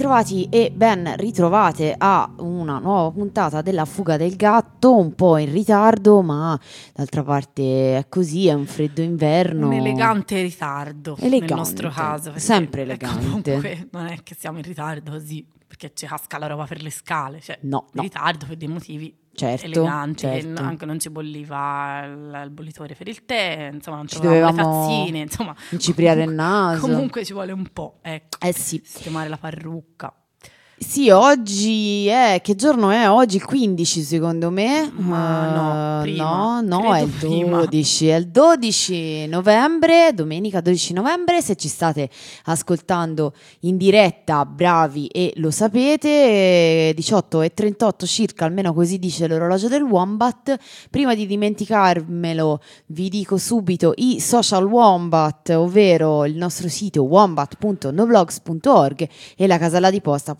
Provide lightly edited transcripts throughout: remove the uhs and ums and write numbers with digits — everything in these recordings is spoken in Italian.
ritrovati e ben ritrovate a una nuova puntata della Fuga del Gatto, un po' in ritardo, ma d'altra parte è così, è un freddo inverno. Un elegante ritardo, elegante, nel nostro caso. Sempre elegante. Comunque non è che siamo in ritardo così, perché ci casca la roba per le scale, cioè no. ritardo per dei motivi eleganti, certo. Anche non ci bolliva il bollitore per il tè, insomma non trovavamo le tazzine, insomma incipriare il naso. Comunque ci vuole un po', ecco, sì. sistemare la parrucca. Sì, oggi che giorno è? Oggi il 15 secondo me. Ma no, prima. No, è il 12, è il 12 novembre, domenica 12 novembre. Se ci state ascoltando in diretta, bravi e lo sapete, 18:38 circa, almeno così dice l'orologio del Wombat. Prima di dimenticarmelo, vi dico subito i social Wombat, ovvero il nostro sito wombat.noblogs.org e la casella di posta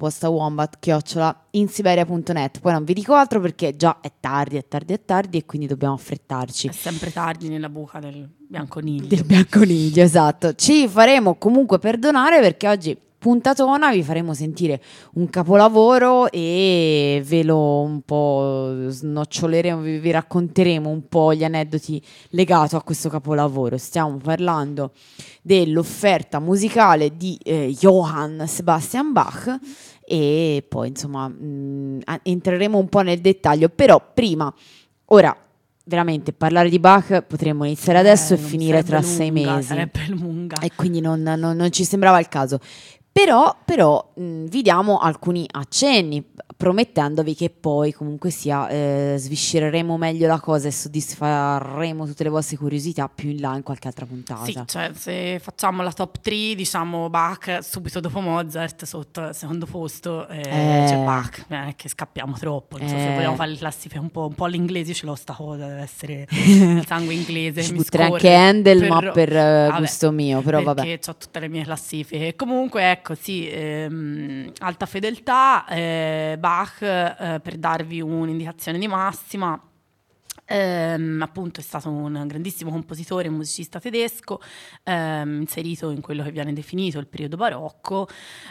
wombat@insiberia.net. Poi non vi dico altro perché già è tardi e quindi dobbiamo affrettarci. È sempre tardi nella buca del bianconiglio. Del bianconiglio, esatto. Ci faremo comunque perdonare perché oggi puntatona, vi faremo sentire un capolavoro e ve lo un po' snoccioleremo, vi racconteremo un po' gli aneddoti legati a questo capolavoro. Stiamo parlando dell'offerta musicale di Johann Sebastian Bach e poi insomma entreremo un po' nel dettaglio, però prima, ora veramente parlare di Bach potremmo iniziare adesso e finire tra 6 mesi, sarebbe lunga e quindi non ci sembrava il caso. Però vi diamo alcuni accenni, promettendovi che poi comunque sia sviscereremo meglio la cosa e soddisfaremo tutte le vostre curiosità più in là in qualche altra puntata. Sì, cioè se facciamo la top 3, diciamo Bach subito dopo Mozart, sotto al secondo posto c'è Bach, che scappiamo troppo, non so se vogliamo fare le classifiche un po' all'inglese, ce l'ho sta cosa, deve essere il sangue inglese. Ci butterei anche Handel, ma per gusto mio, però vabbè. Perché ho tutte le mie classifiche. Comunque ecco, sì, alta fedeltà, Bach, per darvi un'indicazione di massima, appunto è stato un grandissimo compositore, un musicista tedesco, inserito in quello che viene definito il periodo barocco,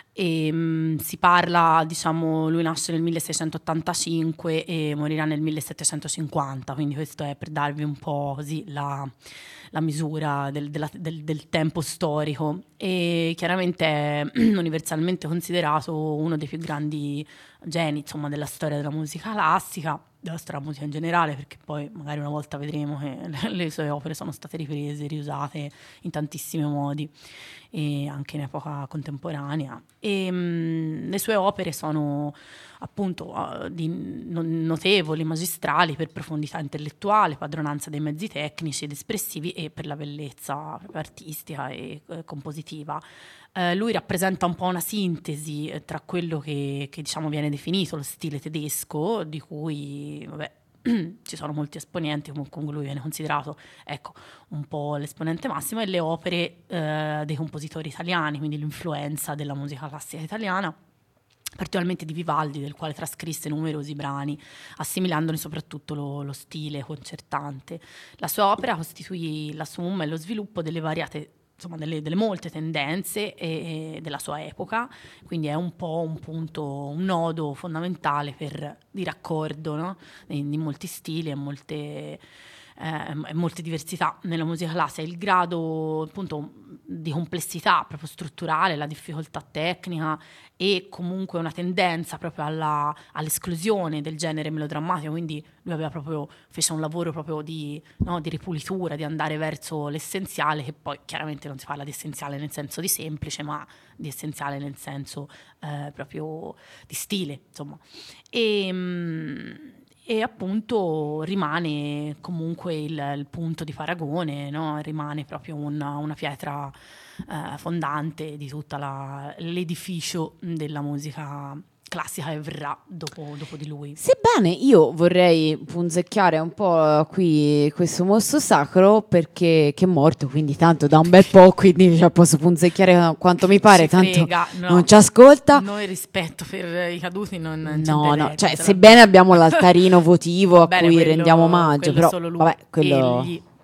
e si parla, diciamo, lui nasce nel 1685 e morirà nel 1750, quindi questo è per darvi un po' così la misura del tempo storico, e chiaramente è universalmente considerato uno dei più grandi geni, insomma, della storia della musica classica, della storia della musica in generale, perché poi magari una volta vedremo che le sue opere sono state riprese, riusate in tantissimi modi e anche in epoca contemporanea, e le sue opere sono appunto notevoli, magistrali per profondità intellettuale, padronanza dei mezzi tecnici ed espressivi e per la bellezza artistica e compositiva. Lui rappresenta un po' una sintesi tra quello che diciamo viene definito lo stile tedesco, di cui vabbè ci sono molti esponenti, comunque lui viene considerato, ecco, un po' l'esponente massimo, e le opere dei compositori italiani, quindi l'influenza della musica classica italiana, particolarmente di Vivaldi, del quale trascrisse numerosi brani, assimilandone soprattutto lo stile concertante. La sua opera costituì la somma e lo sviluppo delle variate, insomma, delle molte tendenze e della sua epoca, quindi è un po' un punto, un nodo fondamentale di raccordo, no? Di molti stili e molte diversità nella musica classica. Il grado appunto di complessità proprio strutturale, la difficoltà tecnica e comunque una tendenza proprio all'esclusione del genere melodrammatico, quindi lui fece un lavoro proprio di ripulitura, di andare verso l'essenziale, che poi chiaramente non si parla di essenziale nel senso di semplice, ma di essenziale nel senso proprio di stile, insomma. E appunto rimane comunque il punto di paragone, no? Rimane proprio una pietra fondante di tutto l'edificio della musica classica che verrà dopo di lui. Sebbene io vorrei punzecchiare un po' qui questo mostro sacro, perché che è morto, quindi tanto da un bel po', quindi posso punzecchiare quanto mi pare, tanto non ci ascolta. Noi rispetto per i caduti non no, cioè sebbene abbiamo l'altarino votivo a cui rendiamo omaggio, però vabbè, quello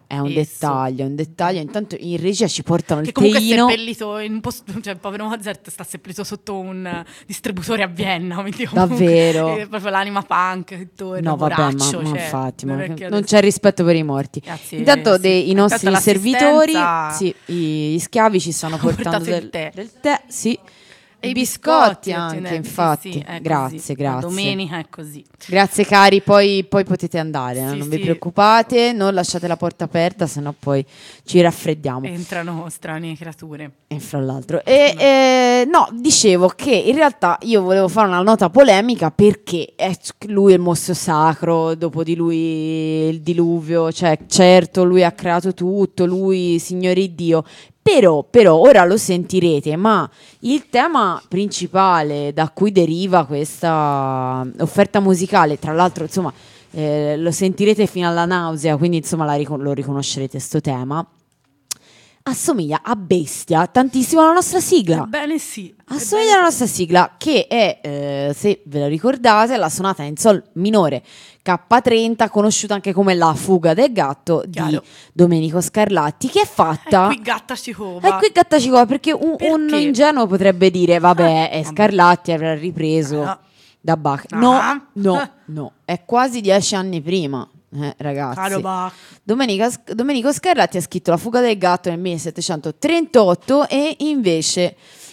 è un dettaglio. Intanto in regia ci portano che il comunque teino. è seppellito in un posto, cioè il povero Mozart sta seppellito sotto un distributore a Vienna, quindi Davvero? è proprio l'anima punk che torna, No, vabbè, ma cioè, infatti, non adesso... c'è rispetto per i morti. Grazie, Intanto sì. i nostri servitori, l'assistenza... gli schiavi ci stanno portando del tè, sì. E i biscotti anche, ottenenti, infatti. sì, Grazie. La domenica è così. Grazie cari, poi potete andare, non vi sì. preoccupate, non lasciate la porta aperta, sennò poi ci raffreddiamo. Entrano strane creature. E fra l'altro. No, dicevo che in realtà io volevo fare una nota polemica perché lui è il mostro sacro, dopo di lui il diluvio, cioè certo lui ha creato tutto, lui Signore Dio. Però ora lo sentirete, ma il tema principale da cui deriva questa offerta musicale, tra l'altro, insomma, lo sentirete fino alla nausea, quindi insomma lo riconoscerete sto tema. Assomiglia a bestia tantissimo alla nostra sigla. Ebbene sì. Assomiglia alla nostra sigla, che è, se ve lo ricordate, la sonata in sol minore K30, conosciuta anche come La fuga del gatto di Domenico Scarlatti, che è fatta... Qui gatta ci cova. Perché un ingenuo potrebbe dire, vabbè, è Scarlatti, avrà ripreso da Bach. No, è quasi 10 anni prima. Ragazzi, Domenico Scarlatti ha scritto La fuga del gatto nel 1738 e invece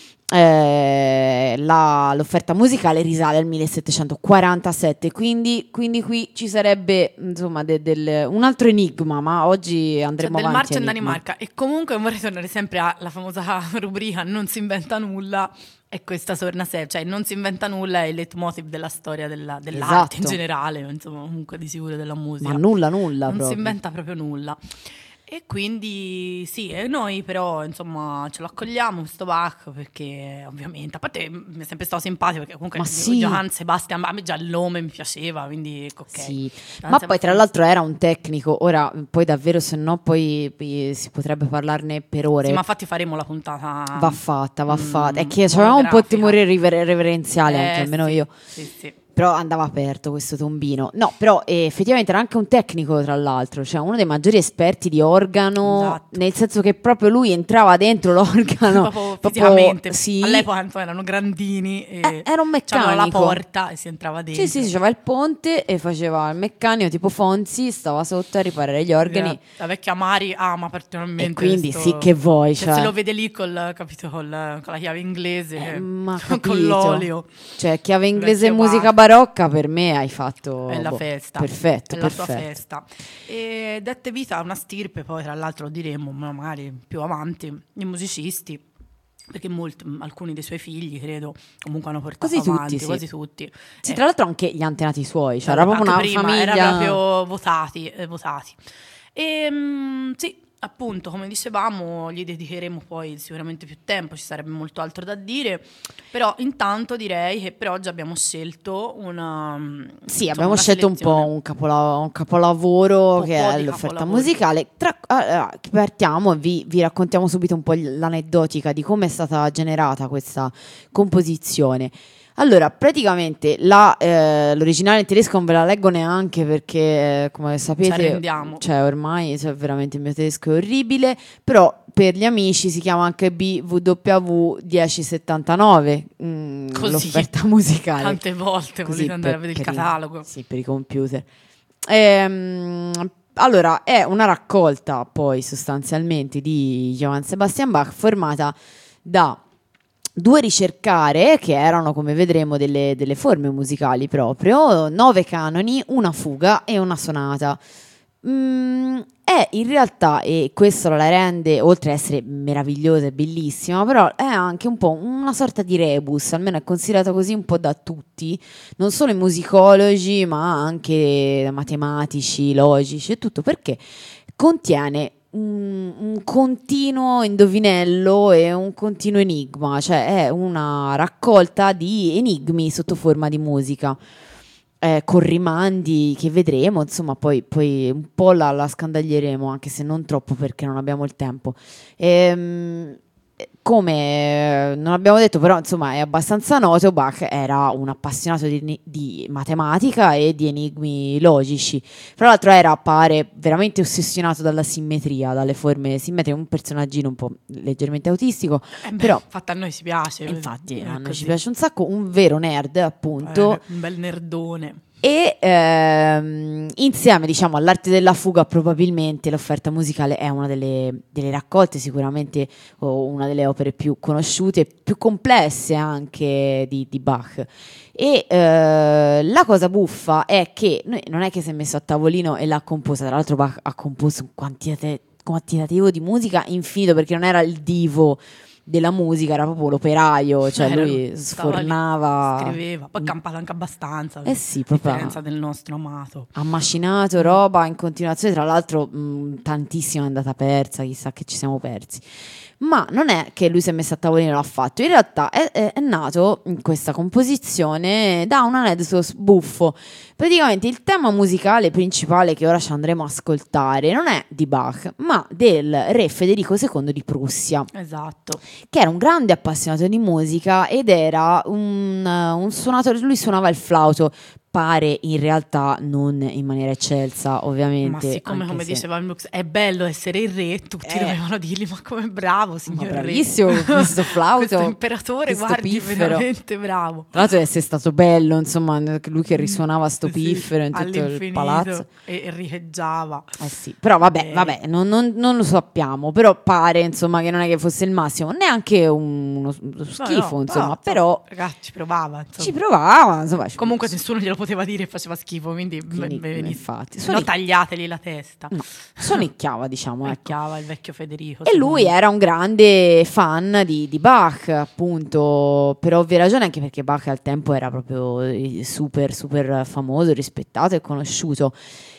l'offerta musicale risale al 1747, quindi qui ci sarebbe insomma un altro enigma, ma oggi andremo avanti. Del marcio in Danimarca. E comunque vorrei tornare sempre alla famosa rubrica Non si inventa nulla. E questa torna sempre, cioè non si inventa nulla, è il leitmotiv della storia dell'arte in generale, insomma, comunque di sicuro della musica. Ma nulla non proprio. Si inventa proprio nulla. E quindi sì, e noi però insomma ce lo accogliamo questo Bach, perché ovviamente, a parte mi è sempre stato simpatico, perché comunque Johann Sebastian, a me già il nome mi piaceva, quindi ok. Sì. Ma poi tra l'altro era un tecnico, ora poi davvero se no poi si potrebbe parlarne per ore. Sì, ma infatti faremo la puntata. Va fatta. È che c'aveva un po' di timore reverenziale, anche almeno io. Sì. Però andava aperto questo tombino. No, però effettivamente era anche un tecnico, tra l'altro, cioè uno dei maggiori esperti di organo, esatto. Nel senso che proprio lui entrava dentro l'organo proprio fisicamente. Sì. All'epoca erano grandini e era un meccanico. C'aveva la porta e si entrava dentro. Sì, c'aveva il ponte e faceva il meccanico tipo Fonzi, stava sotto a riparare gli organi. La vecchia Mari ama particolarmente. E quindi sì, che vuoi. Se lo vede lì con la chiave inglese, con l'olio. Cioè, chiave inglese e musica barocca per me hai fatto è la festa, perfetto, è la sua festa. E dette vita a una stirpe, poi tra l'altro lo diremo magari più avanti, i musicisti, perché alcuni dei suoi figli credo comunque hanno portato avanti quasi tutti. Sì, tra l'altro anche gli antenati suoi, cioè era proprio una famiglia, era proprio votati. E sì, appunto, come dicevamo, gli dedicheremo poi sicuramente più tempo, ci sarebbe molto altro da dire, però intanto direi che per oggi abbiamo scelto abbiamo scelto un po' un capolavoro che è l'offerta musicale. Partiamo, vi raccontiamo subito un po' l'aneddotica di come è stata generata questa composizione. Allora, praticamente l'originale in tedesco non ve la leggo neanche perché, come sapete, ormai veramente il mio tedesco è orribile, però per gli amici si chiama anche BWV 1079, l'offerta musicale. Tante volte volete andare a vedere il catalogo. Sì, per i computer. Allora, è una raccolta poi sostanzialmente di Johann Sebastian Bach formata da 2 ricercare che erano, come vedremo, delle forme musicali proprio, 9 canoni, una fuga e una sonata. È in realtà, e questo la rende, oltre ad essere meravigliosa e bellissima, però è anche un po' una sorta di rebus, almeno è considerata così un po' da tutti, non solo i musicologi ma anche matematici, logici e tutto, perché contiene un continuo indovinello e un continuo enigma, cioè è una raccolta di enigmi sotto forma di musica, con rimandi che vedremo, insomma poi un po' la scandaglieremo, anche se non troppo perché non abbiamo il tempo. come non abbiamo detto, però insomma è abbastanza noto, Bach era un appassionato di matematica e di enigmi logici. Tra l'altro pare veramente ossessionato dalla simmetria, dalle forme simmetriche, un personaggino un po' leggermente autistico, però infatti a noi ci piace. Infatti a noi ci piace un sacco, un vero nerd appunto. Un bel nerdone. E insieme, diciamo, all'arte della fuga, probabilmente l'offerta musicale è una delle raccolte, sicuramente, o una delle opere più conosciute, più complesse anche di Bach. E la cosa buffa è che non è che si è messo a tavolino e l'ha composta, tra l'altro Bach ha composto un quantitativo di musica infinito, perché non era il divo della musica, era proprio l'operaio, cioè lui sfornava, scriveva, poi campava anche abbastanza, sì, a differenza del nostro amato, ha macinato roba in continuazione, tra l'altro tantissimo è andata persa, chissà che ci siamo persi. Ma non è che lui si è messo a tavolino e l'ha fatto, in realtà è nato in questa composizione da un aneddoto buffo. Praticamente il tema musicale principale che ora ci andremo a ascoltare non è di Bach, ma del re Federico II di Prussia. Esatto. Che era un grande appassionato di musica ed era un suonatore, lui suonava il flauto, pare in realtà non in maniera eccelsa, ovviamente. Ma siccome, come diceva il Brooks, è bello essere il re, tutti dovevano dirgli: ma come bravo, signor re, bravissimo questo flauto, questo imperatore, questo guardi, piffero, veramente bravo. tra l'altro deve essere stato bello, insomma, lui che risuonava sto piffero in tutto il palazzo e richeggiava. Sì, però vabbè, non lo sappiamo, però pare, insomma, che non è che fosse il massimo, neanche uno schifo, insomma, però ragazzi, ci provava, insomma. Comunque nessuno glielo poteva dire che faceva schifo, quindi infatti no, tagliateli la testa. No, sonicchiava, diciamo, sonicchiava il vecchio Federico. E lui era un grande fan di Bach, appunto, per ovvie ragioni, anche perché Bach al tempo era proprio super famoso, rispettato e conosciuto.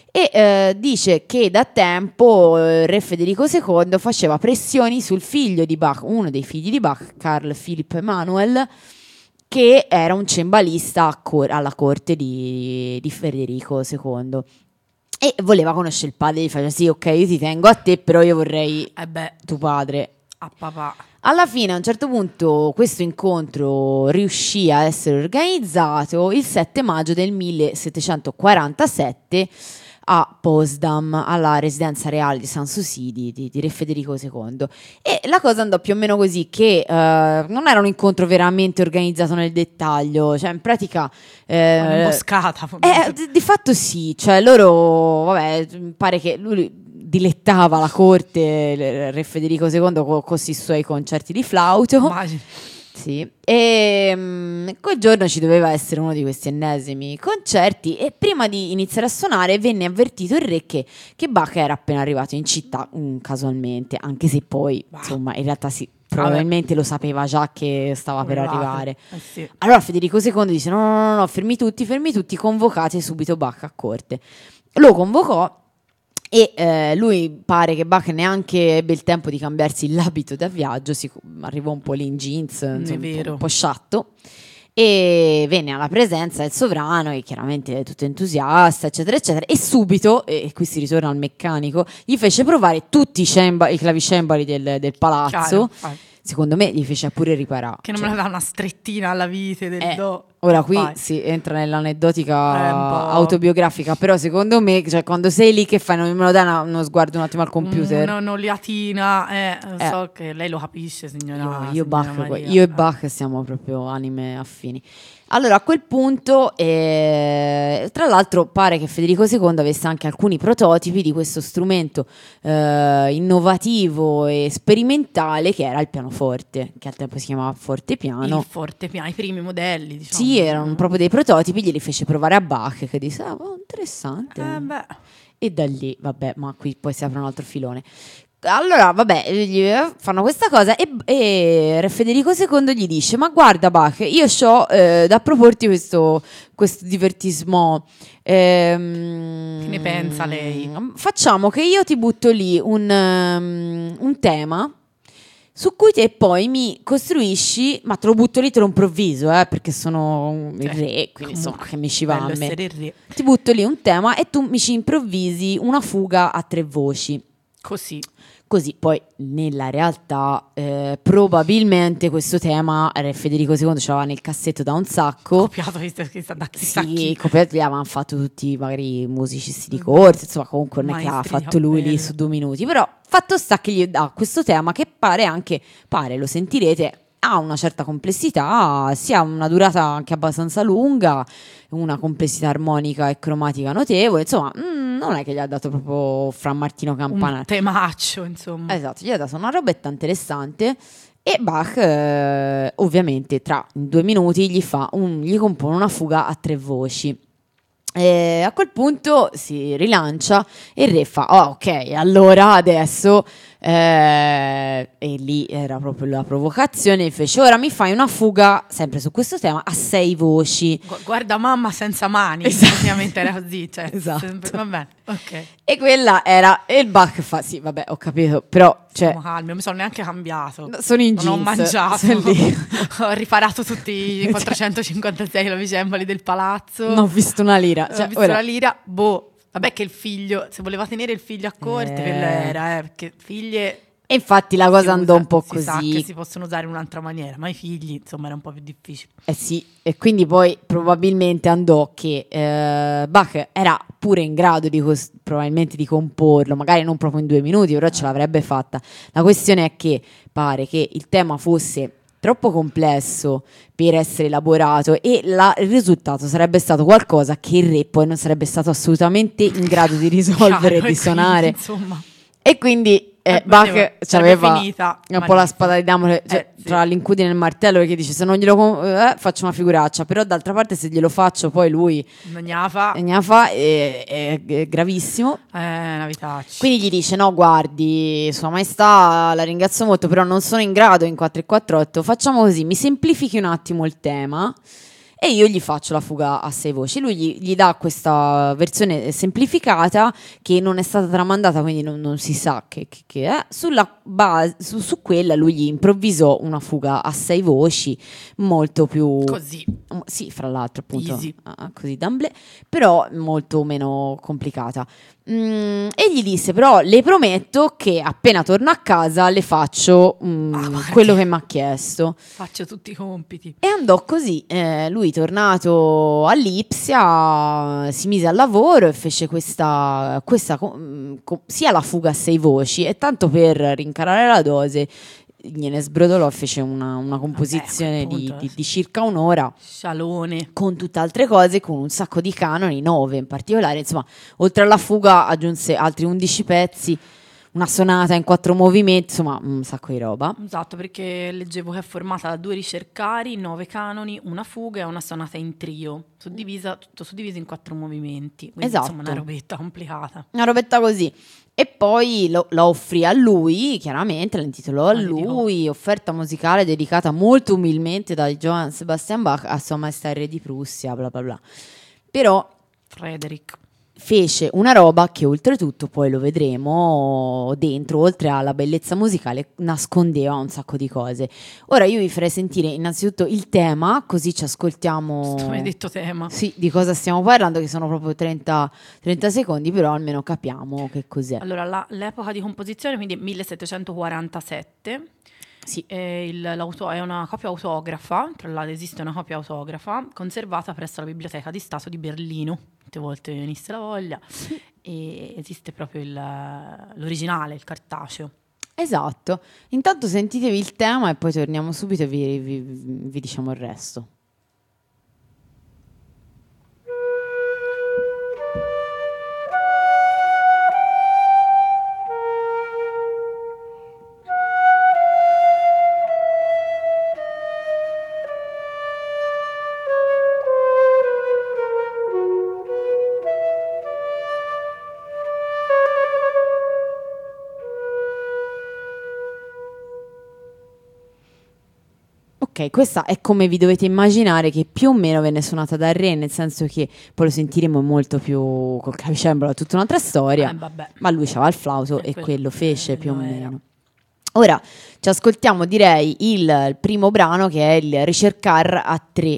E dice che da tempo re Federico II faceva pressioni sul figlio di Bach, uno dei figli di Bach, Carl Philipp Emanuel, che era un cembalista alla corte di Federico II. E voleva conoscere il padre, gli faceva: sì, ok, io ti tengo a te, però io vorrei tuo padre. A papà. Alla fine, a un certo punto, questo incontro riuscì a essere organizzato il 7 maggio del 1747 a Potsdam, alla residenza reale di Sanssouci di re Federico II. E la cosa andò più o meno così, che non era un incontro veramente organizzato nel dettaglio, cioè in pratica un'imboscata. Di fatto sì, cioè loro, vabbè, pare che lui dilettava la corte, re Federico II, con questi suoi concerti di flauto. Immagino. Sì, e quel giorno ci doveva essere uno di questi ennesimi concerti, e prima di iniziare a suonare venne avvertito il re che Bach era appena arrivato in città, casualmente, anche se poi, insomma, in realtà sì, probabilmente lo sapeva già che stava per arrivare. Sì. Allora Federico II dice: no, fermi tutti, convocate subito Bach a corte. Lo convocò. E lui, pare che Bach neanche ebbe il tempo di cambiarsi l'abito da viaggio, arrivò un po' lì in jeans, insomma, un po' sciatto, e venne alla presenza del sovrano, e chiaramente tutto entusiasta, eccetera, eccetera, e subito, e qui si ritorna al meccanico, gli fece provare tutti i clavicembali del palazzo. Chiaro. Secondo me gli fece pure riparare. Che non me la dà una strettina alla vite del do. Ora qui si entra nell'aneddotica autobiografica, però secondo me, cioè, quando sei lì, che fai? Non me lo dai uno sguardo un attimo al computer? Un'oliatina, so che lei lo capisce, signora. Io e Bach siamo proprio anime affini. Allora, a quel punto, tra l'altro, pare che Federico II avesse anche alcuni prototipi di questo strumento innovativo e sperimentale, che era il pianoforte, che al tempo si chiamava fortepiano. Il fortepiano, i primi modelli, diciamo. Sì, erano proprio dei prototipi, glieli fece provare a Bach, che disse: interessante. E da lì, vabbè, ma qui poi si apre un altro filone. Allora, vabbè, gli fanno questa cosa, e re Federico II gli dice: ma guarda Bach, io ho da proporti questo divertismo. Che ne pensa lei? Facciamo che io ti butto lì un tema su cui te poi mi costruisci, ma te lo butto lì, te lo improvviso, perché sono il re, quindi insomma, che mi ci va a me. Ti butto lì un tema e tu mi ci improvvisi una fuga a 3 voci. Così così. Poi nella realtà probabilmente questo tema Federico II ce l'aveva nel cassetto da un sacco. Copiato da chissà chi. Copiato, gli avevano fatto tutti magari i musicisti di corte, insomma comunque non è che l'ha Maestri, fatto lui lì su 2 minuti, però fatto sta che gli dà questo tema che pare, lo sentirete, ha una certa complessità, sia una durata anche abbastanza lunga, una complessità armonica e cromatica notevole, insomma non è che gli ha dato proprio Fra Martino Campana. Un temaccio, insomma. Esatto, gli ha dato una robetta interessante e Bach ovviamente tra 2 minuti gli compone una fuga a 3 voci. A quel punto si rilancia e il re fa ok, allora adesso e lì era proprio la provocazione, fece ora mi fai una fuga sempre su questo tema a 6 voci. Guarda mamma senza mani, esatto. Ovviamente era così, cioè, esatto. Va bene, ok. E quella era, e il Bach fa sì vabbè ho capito, però cioè, siamo calmi, non mi sono neanche cambiato, sono in non ho jeans, mangiato, lì. ho riparato tutti i 456 clavicembali del palazzo, non ho visto una lira, non ho visto una lira, vabbè che il figlio, se voleva tenere il figlio a corte, quello era, perché figlie... E infatti la cosa andò un po' così. Si sa che si possono usare in un'altra maniera, ma i figli, insomma, era un po' più difficile. Sì, e quindi poi probabilmente andò che Bach era pure in grado probabilmente di comporlo, magari non proprio in 2 minuti, però ce l'avrebbe fatta. La questione è che pare che il tema fosse troppo complesso per essere elaborato e il risultato sarebbe stato qualcosa che il re poi non sarebbe stato assolutamente in grado di risolvere e di suonare. Insomma. E quindi Bach aveva un po' la spada di Damocle sì. tra l'incudine e il martello, perché dice se non glielo faccio una figuraccia, però d'altra parte se glielo faccio poi lui non gliela fa, è gravissimo, una vitaccia. quindi gli dice no guardi Sua Maestà la ringrazio molto però non sono in grado in 4/4/8, facciamo così, mi semplifichi un attimo il tema e io gli faccio la fuga a 6 voci. Lui gli dà questa versione semplificata che non è stata tramandata, quindi non si sa che è. Sulla base, su quella lui gli improvvisò una fuga a 6 voci molto più... Così. Sì, fra l'altro appunto. Easy. Così d'amblè, però molto meno complicata. E gli disse però le prometto che appena torno a casa le faccio quello che mi ha chiesto. Faccio tutti i compiti. E andò così, lui tornato a Lipsia si mise al lavoro e fece questa sia la fuga a 6 voci e tanto per rincarare la dose gliene sbrodolò e fece una composizione di circa un'ora, scialone, con tutte altre cose, con un sacco di canoni, 9 in particolare, insomma oltre alla fuga aggiunse altri 11 pezzi, una sonata in 4 movimenti, insomma un sacco di roba. Esatto, perché leggevo che è formata da 2 ricercari, 9 canoni, una fuga e una sonata in trio, tutto suddiviso in 4 movimenti, quindi esatto. Insomma una robetta complicata. Una robetta così. E poi la offrì a lui, chiaramente, la intitolò a lui, offerta musicale dedicata molto umilmente da Johann Sebastian Bach a Sua Maestà il Re di Prussia, bla bla bla. Però Frederick fece una roba che oltretutto, poi lo vedremo, dentro, oltre alla bellezza musicale, nascondeva un sacco di cose. Ora io vi farei sentire innanzitutto il tema, così ci ascoltiamo. Sto maledetto tema. Sì, di cosa stiamo parlando, che sono proprio 30 secondi, però almeno capiamo che cos'è. Allora, l'epoca di composizione, quindi 1747. Sì. È una copia autografa, tra l'altro esiste una copia autografa conservata presso la Biblioteca di Stato di Berlino, molte volte venisse la voglia, e esiste proprio l'originale, il cartaceo. Esatto, intanto sentitevi il tema e poi torniamo subito e vi diciamo il resto. Ok, questa è come vi dovete immaginare che più o meno venne suonata dal re, nel senso che poi lo sentiremo molto più col clavicembalo, tutta un'altra storia, ma lui c'aveva il flauto e quello fece più o meno. Ora ci ascoltiamo, direi, il primo brano, che è il Ricercar a tre.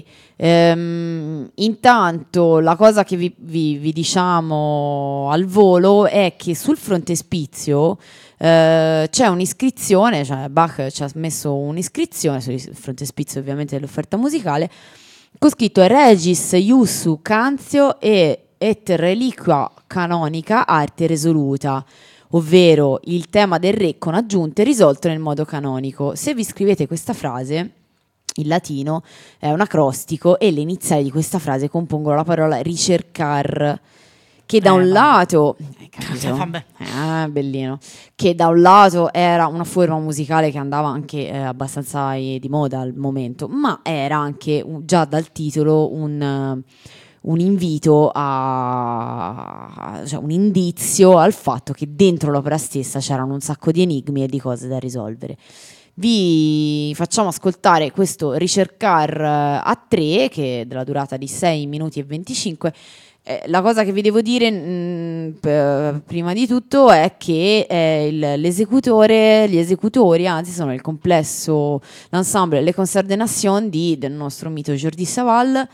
Intanto la cosa che vi diciamo al volo è che sul frontespizio c'è un'iscrizione, cioè Bach ci ha messo un'iscrizione sul frontespizio ovviamente dell'offerta musicale, con scritto Regis Iussu Canzio et Reliquia Canonica Arte Resoluta, ovvero il tema del re con aggiunte risolto nel modo canonico. Se vi scrivete questa frase, in latino è un acrostico e le iniziali di questa frase compongono la parola ricercar, che da un lato, bellino, che da un lato era una forma musicale che andava anche abbastanza di moda al momento, ma era anche già dal titolo un invito cioè un indizio al fatto che dentro l'opera stessa c'erano un sacco di enigmi e di cose da risolvere. Vi facciamo ascoltare questo Ricercar a tre, che è della durata di 6 minuti e 25. La cosa che vi devo dire prima di tutto è che gli esecutori, anzi, sono il complesso, l'ensemble Le Concerts des Nations del nostro mito Jordi Savall,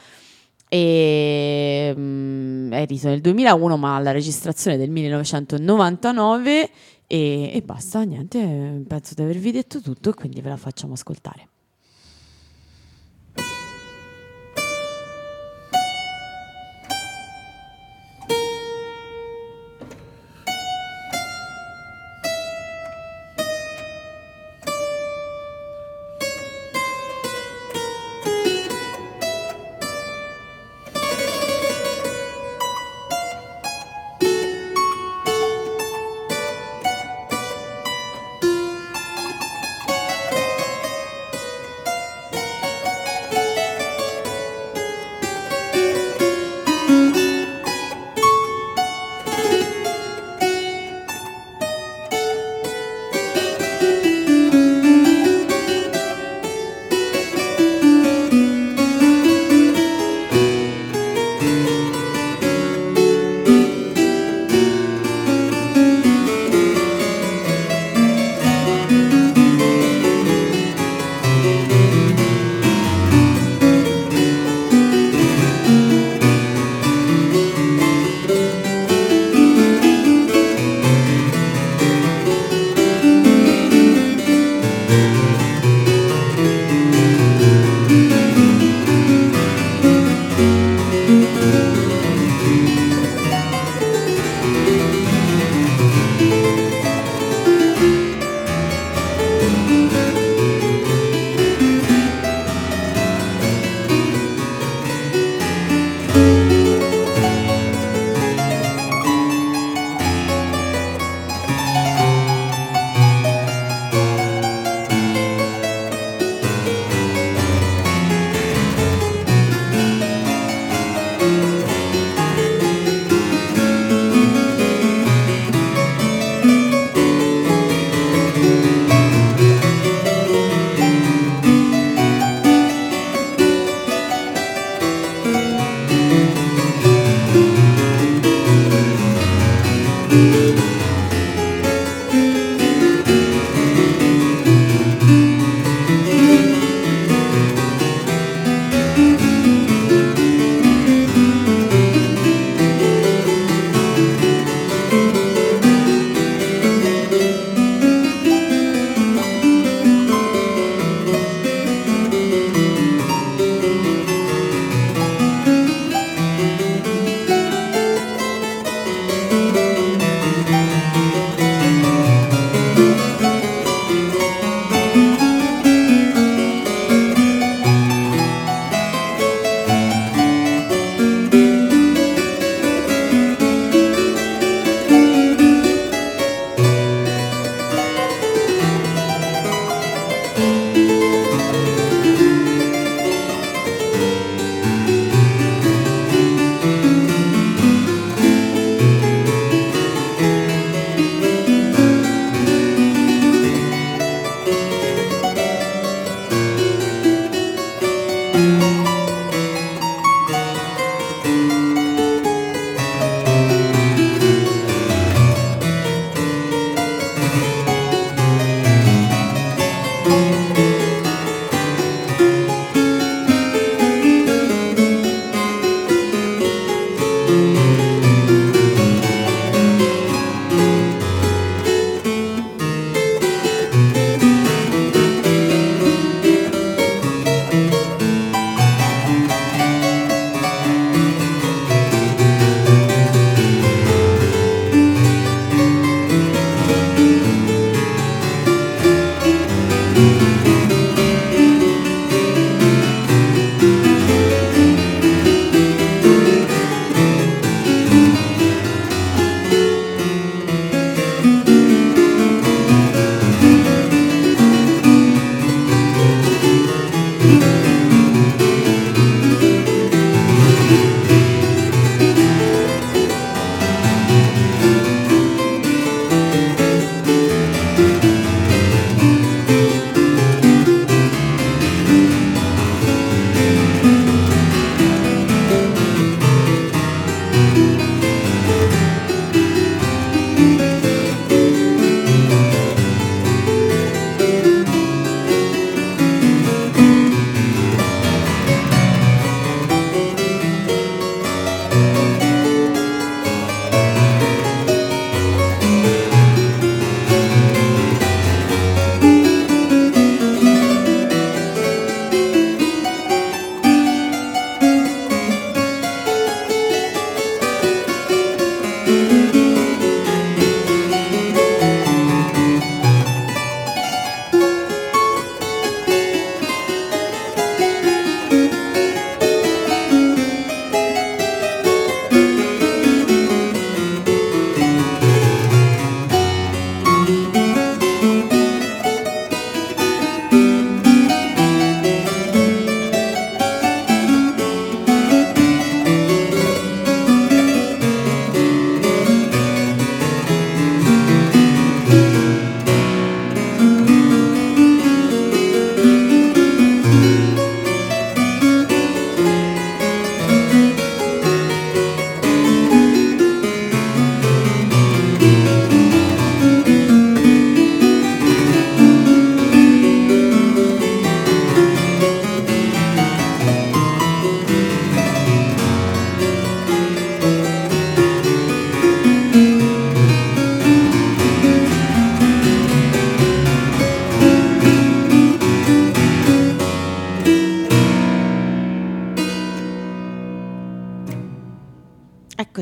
e è edito nel 2001, ma la registrazione del 1999, e basta, niente, penso di avervi detto tutto e quindi ve la facciamo ascoltare.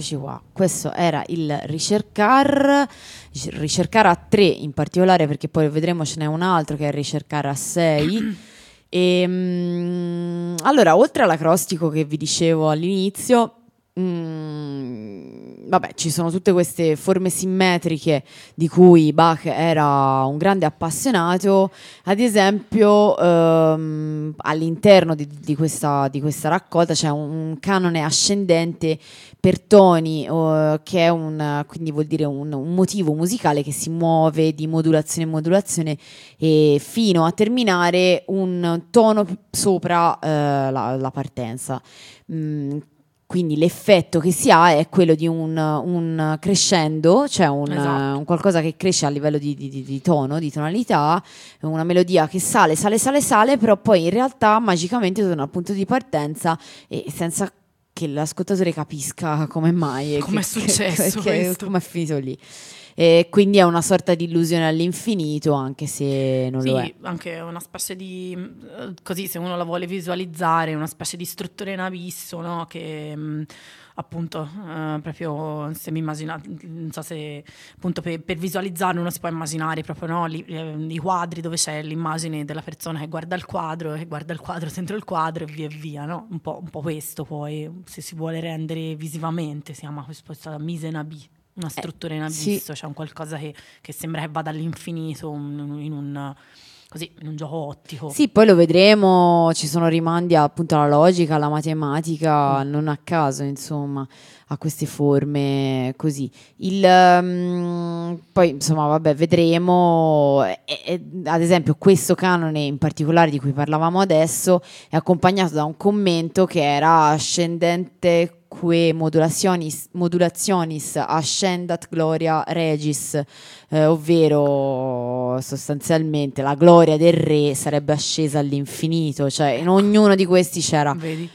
eccoci qua. Questo era il ricercare a 3 in particolare, perché poi vedremo ce n'è un altro che è il ricercare a 6. Allora, oltre all'acrostico che vi dicevo all'inizio, vabbè, ci sono tutte queste forme simmetriche di cui Bach era un grande appassionato. Ad esempio, all'interno di questa raccolta c'è un canone ascendente per toni, che è quindi vuol dire un motivo musicale che si muove di modulazione in modulazione fino a terminare un tono sopra la partenza. Quindi l'effetto che si ha è quello di un crescendo, cioè Esatto. un qualcosa che cresce a livello di tono, di tonalità, una melodia che sale, però poi in realtà magicamente torna al punto di partenza e senza che l'ascoltatore capisca come mai Come è successo questo. come è finito lì. E quindi è una sorta di illusione all'infinito, anche se non lo è. Sì, anche una specie di, così se uno la vuole visualizzare, una specie di struttura in abisso, no? Che appunto proprio se mi immagino, non so se appunto per visualizzarlo uno si può immaginare proprio, no? I quadri dove c'è l'immagine della persona che guarda il quadro dentro il quadro e via, no? Un po' questo poi, se si vuole rendere visivamente, si chiama questa mise en abysse. Una struttura in abisso, sì. cioè un qualcosa che sembra che vada all'infinito in un gioco ottico. Sì, poi lo vedremo, ci sono rimandi appunto alla logica, alla matematica, non a caso, insomma, a queste forme così. Poi, insomma, vabbè, vedremo. Ad esempio, questo canone in particolare di cui parlavamo adesso è accompagnato da un commento che era ascendente que modulationis ascendat gloria regis, ovvero sostanzialmente la gloria del re sarebbe ascesa all'infinito, cioè in ognuno di questi c'era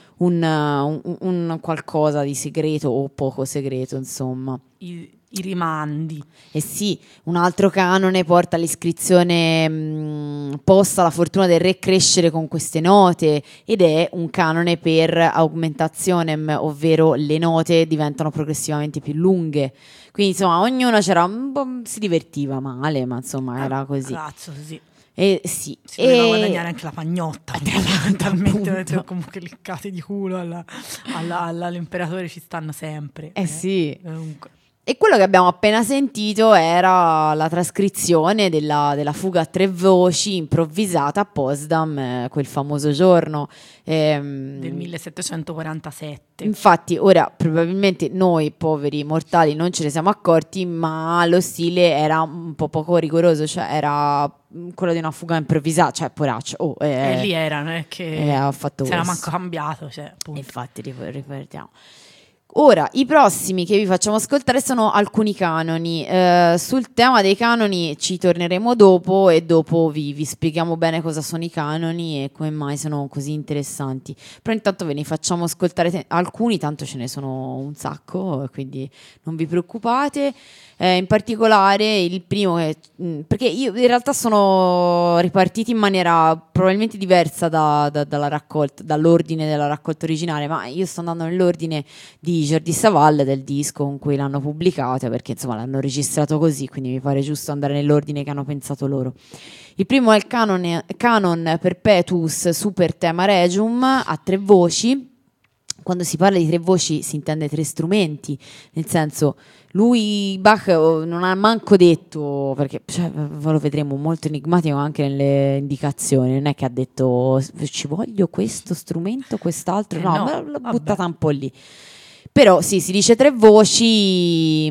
un qualcosa di segreto o poco segreto, insomma. I rimandi. E sì, un altro canone porta l'iscrizione posta la fortuna del re crescere con queste note, ed è un canone per augmentationem, ovvero le note diventano progressivamente più lunghe. Quindi insomma ognuno c'era un po', si divertiva male, ma insomma era così. Cazzo, sì. E sì, si voleva guadagnare anche la pagnotta, fondamentalmente, comunque leccate di culo all'imperatore ci stanno sempre. Sì. Comunque. E quello che abbiamo appena sentito era la trascrizione della fuga a 3 voci improvvisata a Potsdam quel famoso giorno. Del 1747. Infatti ora probabilmente noi poveri mortali non ce ne siamo accorti, ma lo stile era un po' poco rigoroso, cioè era quello di una fuga improvvisata, cioè poraccio. E lì era, non è che ha fatto si era manco cambiato. Cioè, infatti ripetiamo. Ora, i prossimi che vi facciamo ascoltare sono alcuni canoni. Sul tema dei canoni ci torneremo dopo e dopo vi spieghiamo bene cosa sono i canoni e come mai sono così interessanti. Però intanto ve ne facciamo ascoltare alcuni, tanto ce ne sono un sacco, quindi non vi preoccupate. In particolare il primo, perché io in realtà sono ripartiti in maniera probabilmente diversa dalla raccolta, dall'ordine della raccolta originale, ma io sto andando nell'ordine di Jordi Savall del disco con cui l'hanno pubblicata, perché insomma l'hanno registrato così, quindi mi pare giusto andare nell'ordine che hanno pensato loro. Il primo è il Canon Perpetuus Super Thema Regium a 3 voci. Quando si parla di 3 voci si intende 3 strumenti, nel senso Bach non ha manco detto, perché cioè, ve lo vedremo molto enigmatico anche nelle indicazioni, non è che ha detto ci voglio questo strumento, quest'altro, no, l'ho buttata un po' lì. Però sì, si dice 3 voci,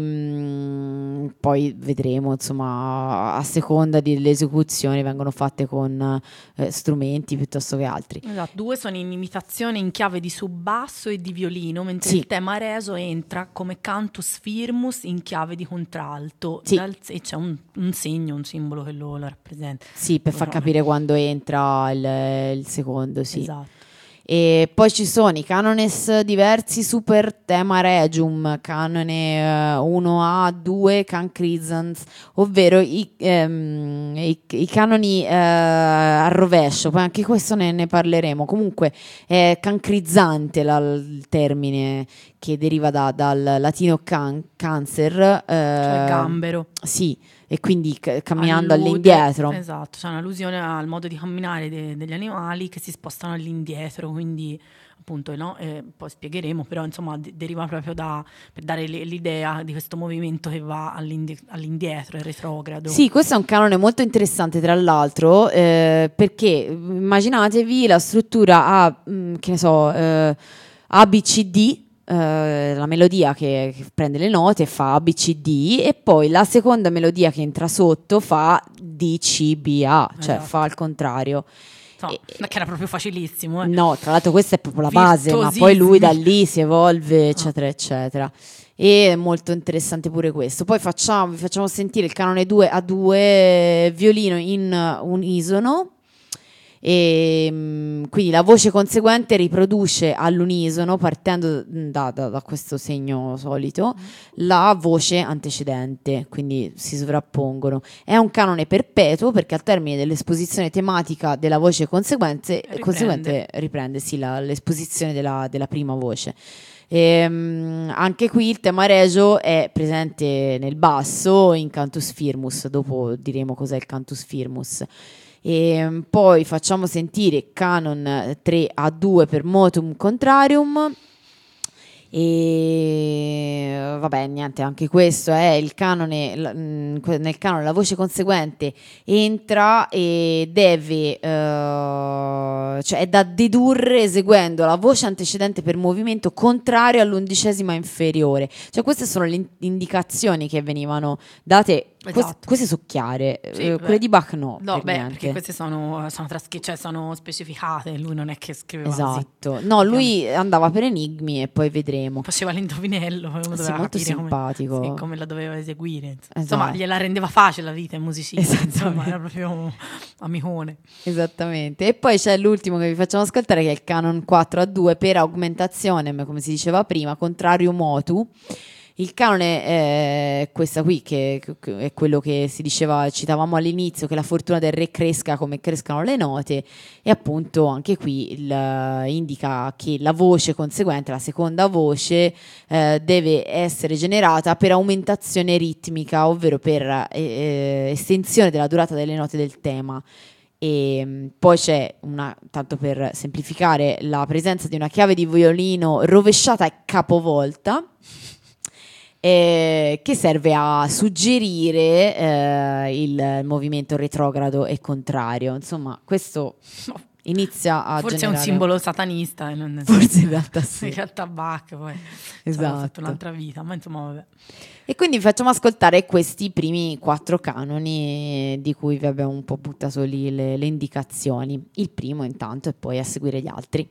poi vedremo, insomma, a seconda delle esecuzioni vengono fatte con strumenti piuttosto che altri. Esatto, 2 sono in imitazione in chiave di subbasso e di violino, mentre il tema reso entra come cantus firmus in chiave di contralto, e c'è un segno, un simbolo che lo rappresenta. Sì, per far capire quando entra il secondo, sì. Esatto. E poi ci sono i canones diversi super tema regium, canone 1A, 2, cancrisans, ovvero i canoni a rovescio, poi anche questo ne parleremo. Comunque è cancrizzante il termine che deriva dal latino cancer, Cioè gambero. sì, e quindi camminando all'indietro. Esatto, c'è un'allusione al modo di camminare degli animali che si spostano all'indietro, quindi appunto, no? Poi spiegheremo, però insomma deriva proprio per dare l'idea di questo movimento che va all'indietro, il retrogrado. Sì, questo è un canone molto interessante tra l'altro, perché immaginatevi la struttura che ne so, ABCD, la melodia che prende le note fa ABCD e poi la seconda melodia che entra sotto fa DCBA, cioè Esatto. fa al contrario. No, che era proprio facilissimo. No, tra l'altro questa è proprio la base, ma poi lui da lì si evolve, eccetera, eccetera. E è molto interessante pure questo. Poi vi facciamo sentire il canone 2 a 2 violino in unisono. E quindi la voce conseguente riproduce all'unisono, partendo da questo segno solito, la voce antecedente, quindi si sovrappongono. È un canone perpetuo perché al termine dell'esposizione tematica della voce conseguente riprende sì, l'esposizione della prima voce. Anche qui il tema regio è presente nel basso in cantus firmus, dopo diremo cos'è il cantus firmus. E poi facciamo sentire canon 3 a 2 per motum contrarium. E vabbè, niente, anche questo è il canone. Nel canone la voce conseguente entra e deve, cioè è da dedurre eseguendo la voce antecedente per movimento contrario all'11ª inferiore. Cioè queste sono le indicazioni che venivano date. Esatto. Queste sono chiare, Sì, quelle di Bach no. No, niente. perché queste sono specificate, lui non è che scriveva esatto. così. No, lui andava per enigmi e poi vedremo. Faceva l'indovinello, uno doveva molto capire simpatico. come la doveva eseguire. Esatto. Insomma, gliela rendeva facile la vita, il musicista, insomma, era proprio amicone. Esattamente. E poi c'è l'ultimo che vi facciamo ascoltare, che è il canon 4 a 2 per augmentazione, come si diceva prima, contrario motu. Il canone è questa qui, che è quello che si diceva, citavamo all'inizio, che la fortuna del re cresca come crescano le note, e appunto anche qui indica che la voce conseguente, la seconda voce, deve essere generata per aumentazione ritmica, ovvero per estensione della durata delle note del tema. E poi c'è tanto per semplificare, la presenza di una chiave di violino rovesciata e capovolta, che serve a suggerire il movimento retrogrado e contrario. Insomma, questo inizia a forse generare... è un simbolo satanista. Forse in realtà sì. In realtà Bach poi esatto. ha fatto un'altra vita, ma insomma vabbè. E quindi facciamo ascoltare questi primi 4 canoni di cui vi abbiamo un po' buttato lì le indicazioni. Il primo intanto e poi a seguire gli altri.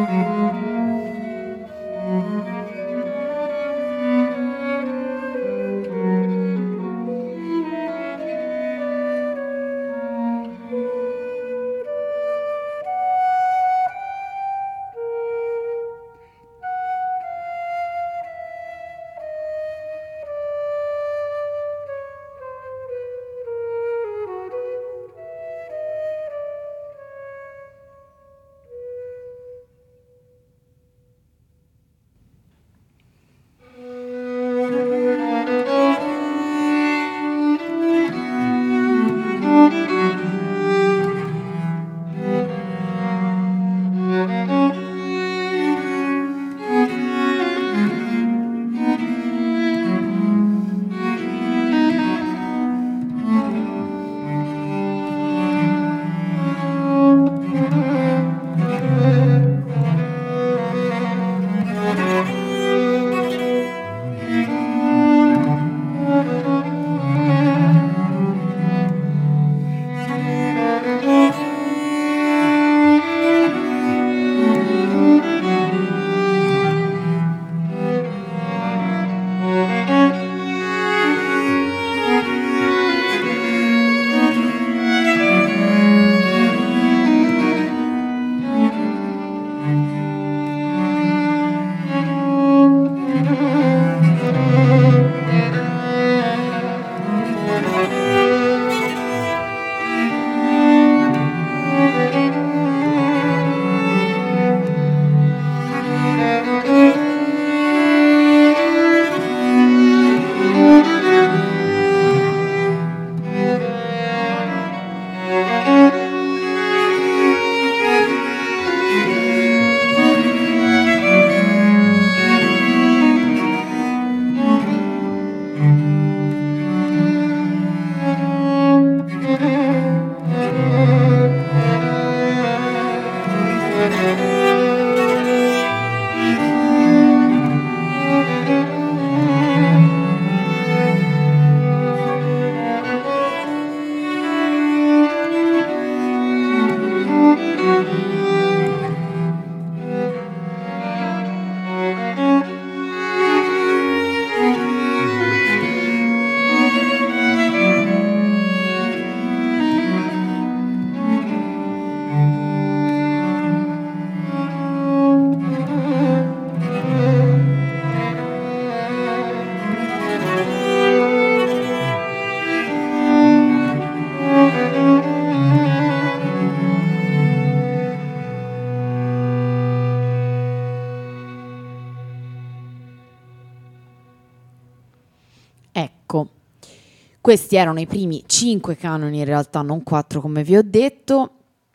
Ecco, questi erano i primi 5 canoni, in realtà non 4 come vi ho detto.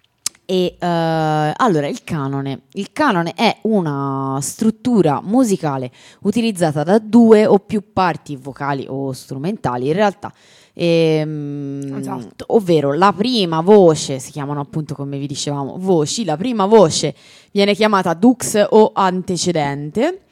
E allora il canone è una struttura musicale utilizzata da 2 o più parti vocali o strumentali in realtà, Esatto. ovvero la prima voce, si chiamano appunto come vi dicevamo voci, la prima voce viene chiamata dux o antecedente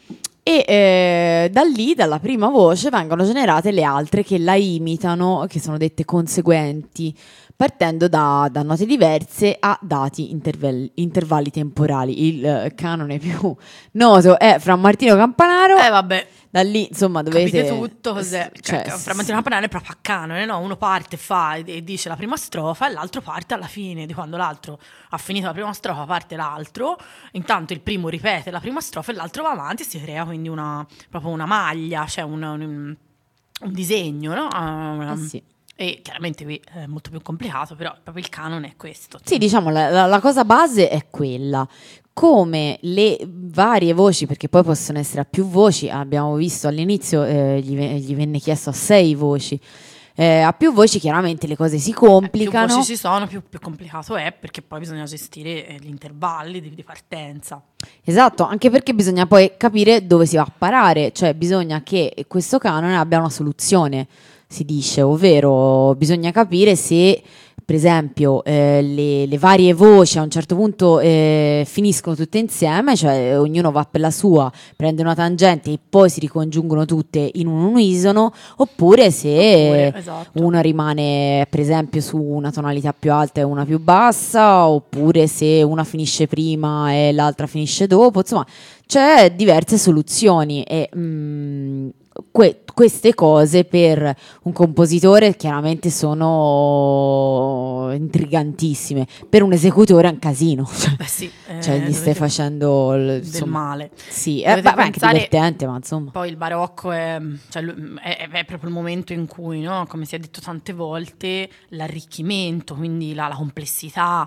e da lì, dalla prima voce, vengono generate le altre che la imitano, che sono dette conseguenti, partendo da note diverse a dati intervalli temporali. Il canone più noto è Fra Martino Campanaro. Vabbè. Da lì, insomma, dovete... Capite tutto cos'è. Cioè, Fra Martino Campanale è proprio a canone, no? Uno parte, fa e dice la prima strofa e l'altro parte alla fine, di quando l'altro ha finito la prima strofa parte l'altro, intanto il primo ripete la prima strofa e l'altro va avanti e si crea quindi proprio una maglia, cioè un disegno, no? sì. E chiaramente qui è molto più complicato, però proprio il canone è questo. Sì, diciamo, la cosa base è quella. Come le varie voci, perché poi possono essere a più voci, abbiamo visto all'inizio gli venne chiesto a 6 voci. A più voci chiaramente le cose si complicano. Più voci ci sono, più complicato è, perché poi bisogna gestire gli intervalli di partenza. Esatto, anche perché bisogna poi capire dove si va a parare, cioè bisogna che questo canone abbia una soluzione, si dice, ovvero bisogna capire se per esempio le varie voci a un certo punto finiscono tutte insieme, cioè ognuno va per la sua, prende una tangente e poi si ricongiungono tutte in un unisono, oppure se esatto. una rimane per esempio su una tonalità più alta e una più bassa, oppure se una finisce prima e l'altra finisce dopo, insomma c'è diverse soluzioni e queste cose per un compositore chiaramente sono intrigantissime, per un esecutore è un casino, Beh sì, cioè gli stai facendo del insomma, male. sì, Dovete è anche pensare, divertente, ma insomma. poi il barocco cioè, è proprio il momento in cui, no, come si è detto tante volte, l'arricchimento, quindi la complessità,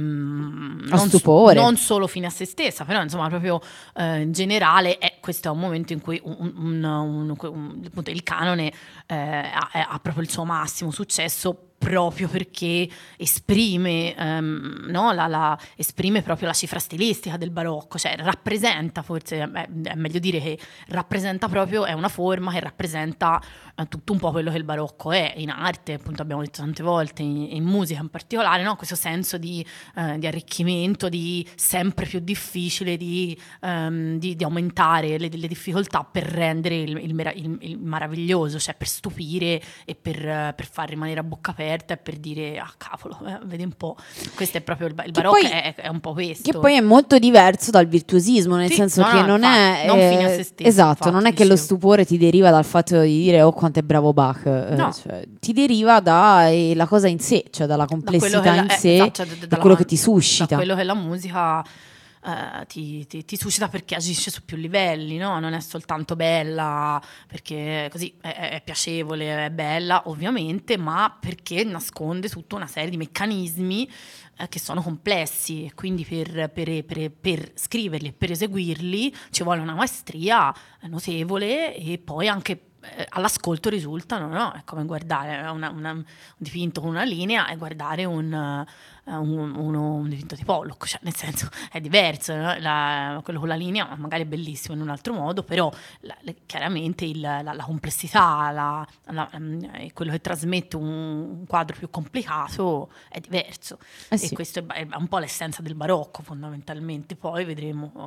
Stupore. non solo fine a se stessa, però insomma proprio in generale questo è un momento in cui appunto, il canone ha proprio il suo massimo successo, proprio perché esprime, no, esprime proprio la cifra stilistica del barocco, cioè rappresenta, forse è meglio dire che rappresenta proprio, è una forma che rappresenta tutto un po' quello che il barocco è in arte, appunto abbiamo detto tante volte, in musica in particolare, no? Questo senso di arricchimento, di sempre più difficile, di aumentare le difficoltà per rendere il meraviglioso, cioè per stupire e per far rimanere a bocca aperta e per dire ah cavolo, vedi un po', questo è proprio il barocco, poi, è un po' questo, che poi è molto diverso dal virtuosismo, nel sì, senso no, che no, non infatti, è non fine a se stesso, esatto, infatti, non è che lo stupore ti deriva dal fatto di dire oh quanto è bravo Bach, no, cioè, ti deriva dalla cosa in sé, cioè dalla complessità in sé, esatto, da quello che ti suscita, da quello che la musica ti suscita, perché agisce su più livelli, no? Non è soltanto bella perché così è piacevole, è bella ovviamente, ma perché nasconde tutta una serie di meccanismi che sono complessi, e quindi per scriverli e per eseguirli ci vuole una maestria notevole, e poi anche all'ascolto risultano, no? È come guardare un dipinto con una linea e guardare un dipinto di Pollock, cioè nel senso è diverso, no? Quello con la linea magari è bellissimo in un altro modo, però chiaramente la complessità, quello che trasmette un quadro più complicato è diverso, sì. e questo è un po' l'essenza del barocco fondamentalmente. Poi vedremo,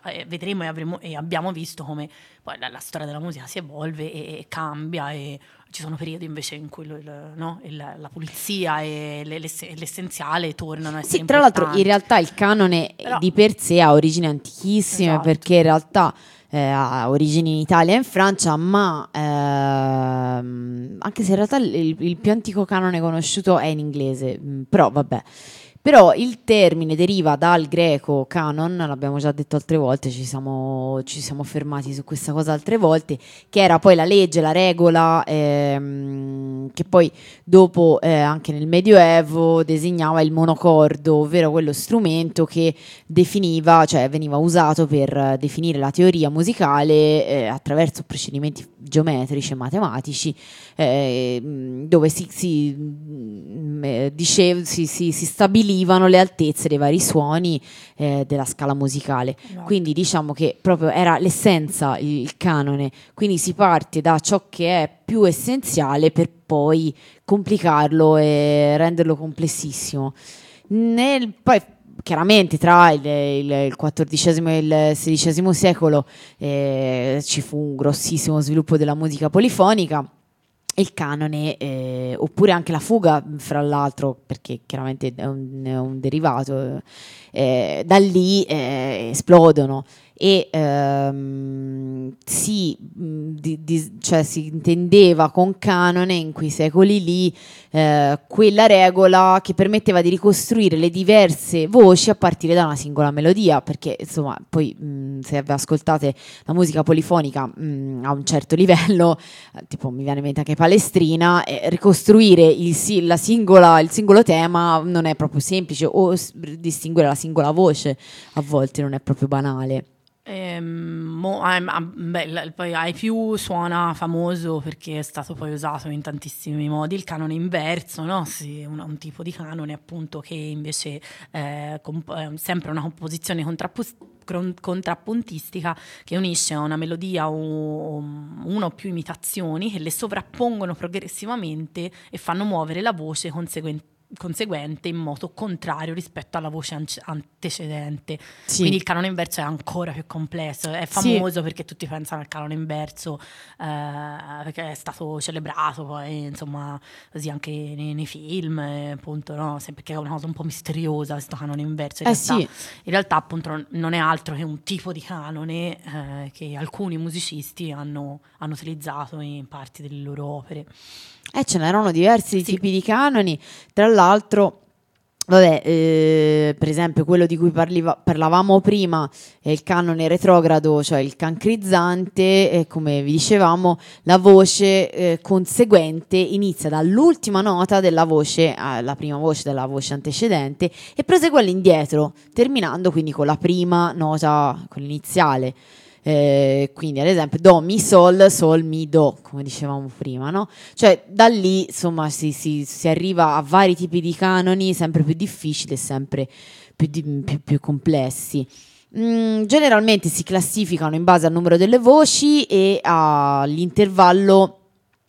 e abbiamo visto come poi la storia della musica si evolve e cambia, e ci sono periodi invece in cui la pulizia e l'essenziale tornano a essere Sì, tra l'altro in importanti. realtà il canone Però, di per sé ha origini antichissime, esatto. perché in realtà ha origini in Italia e in Francia, ma anche se in realtà il più antico canone conosciuto è in inglese, però vabbè. Però il termine deriva dal greco canon, l'abbiamo già detto altre volte, ci siamo fermati su questa cosa altre volte, che era poi la legge, la regola, che poi dopo anche nel Medioevo designava il monocordo, ovvero quello strumento che definiva, cioè veniva usato per definire la teoria musicale attraverso procedimenti geometrici e matematici, dove si stabilivano le altezze dei vari suoni della scala musicale. no. Quindi diciamo che proprio era l'essenza, il canone, quindi si parte da ciò che è più essenziale per poi complicarlo e renderlo complessissimo. Poi chiaramente tra il XIV e il XVI secolo ci fu un grossissimo sviluppo della musica polifonica, il canone, oppure anche la fuga, fra l'altro, perché chiaramente è un derivato, da lì esplodono e cioè si intendeva con canone in quei secoli lì quella regola che permetteva di ricostruire le diverse voci a partire da una singola melodia, perché insomma poi se ascoltate la musica polifonica a un certo livello, tipo mi viene in mente anche Palestrina, ricostruire il singolo tema non è proprio semplice, o distinguere la singola voce a volte non è proprio banale. Poi ai più suona famoso perché è stato poi usato in tantissimi modi il canone inverso, no? Sì, un tipo di canone appunto che invece è sempre una composizione contrappuntistica che unisce a una melodia o una o più imitazioni che le sovrappongono progressivamente e fanno muovere la voce conseguente in modo contrario rispetto alla voce antecedente. Sì. Quindi il canone inverso è ancora più complesso, è famoso perché tutti pensano al canone inverso perché è stato celebrato poi insomma così anche nei film appunto, no? Perché è una cosa un po' misteriosa questo canone inverso, in realtà appunto non è altro che un tipo di canone che alcuni musicisti hanno utilizzato in parti delle loro opere. Ce n'erano diversi tipi di canoni, tra l'altro, vabbè, per esempio quello di cui parlavamo prima è il canone retrogrado, cioè il cancrizzante, e come vi dicevamo la voce conseguente inizia dall'ultima nota della voce, la prima voce della voce antecedente, e prosegue all'indietro, terminando quindi con la prima nota, con l'iniziale. Quindi ad esempio do mi sol, sol mi do, come dicevamo prima, no? Cioè da lì insomma si arriva a vari tipi di canoni sempre più difficili e sempre più complessi. Generalmente si classificano in base al numero delle voci e all'intervallo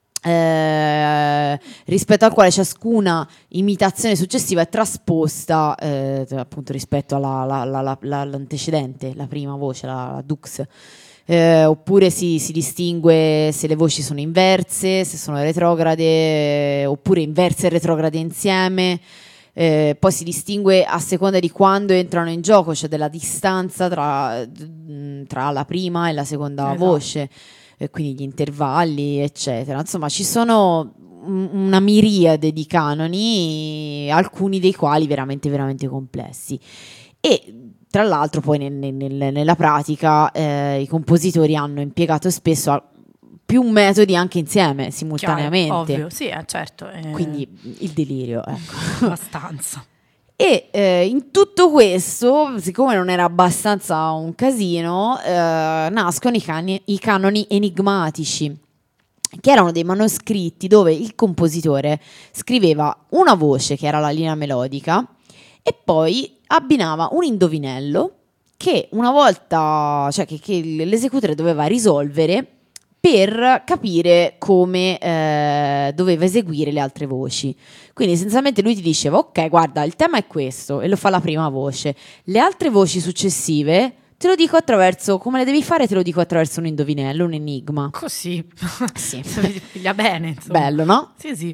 rispetto al quale ciascuna imitazione successiva è trasposta appunto rispetto all'antecedente, la prima voce, la dux. Oppure si distingue se le voci sono inverse, se sono retrograde, oppure inverse e retrograde insieme. Poi si distingue a seconda di quando entrano in gioco, cioè della distanza tra la prima e la seconda voce, quindi gli intervalli, eccetera. Insomma, ci sono una miriade di canoni, alcuni dei quali veramente, veramente complessi. E tra l'altro poi nella pratica i compositori hanno impiegato spesso più metodi anche insieme, simultaneamente. Chiaro, ovvio, sì, certo. Quindi il delirio, ecco. Abbastanza. E in tutto questo, siccome non era abbastanza un casino, nascono i canoni enigmatici, che erano dei manoscritti dove il compositore scriveva una voce, che era la linea melodica, e poi abbinava un indovinello che una volta, cioè che l'esecutore doveva risolvere per capire come doveva eseguire le altre voci. Quindi essenzialmente lui ti diceva: ok, guarda, il tema è questo, e lo fa la prima voce. Le altre voci successive te lo dico attraverso, come le devi fare, te lo dico attraverso un indovinello, un enigma. Così. Sì. Figlia bene, insomma. Bello, no? Sì, sì.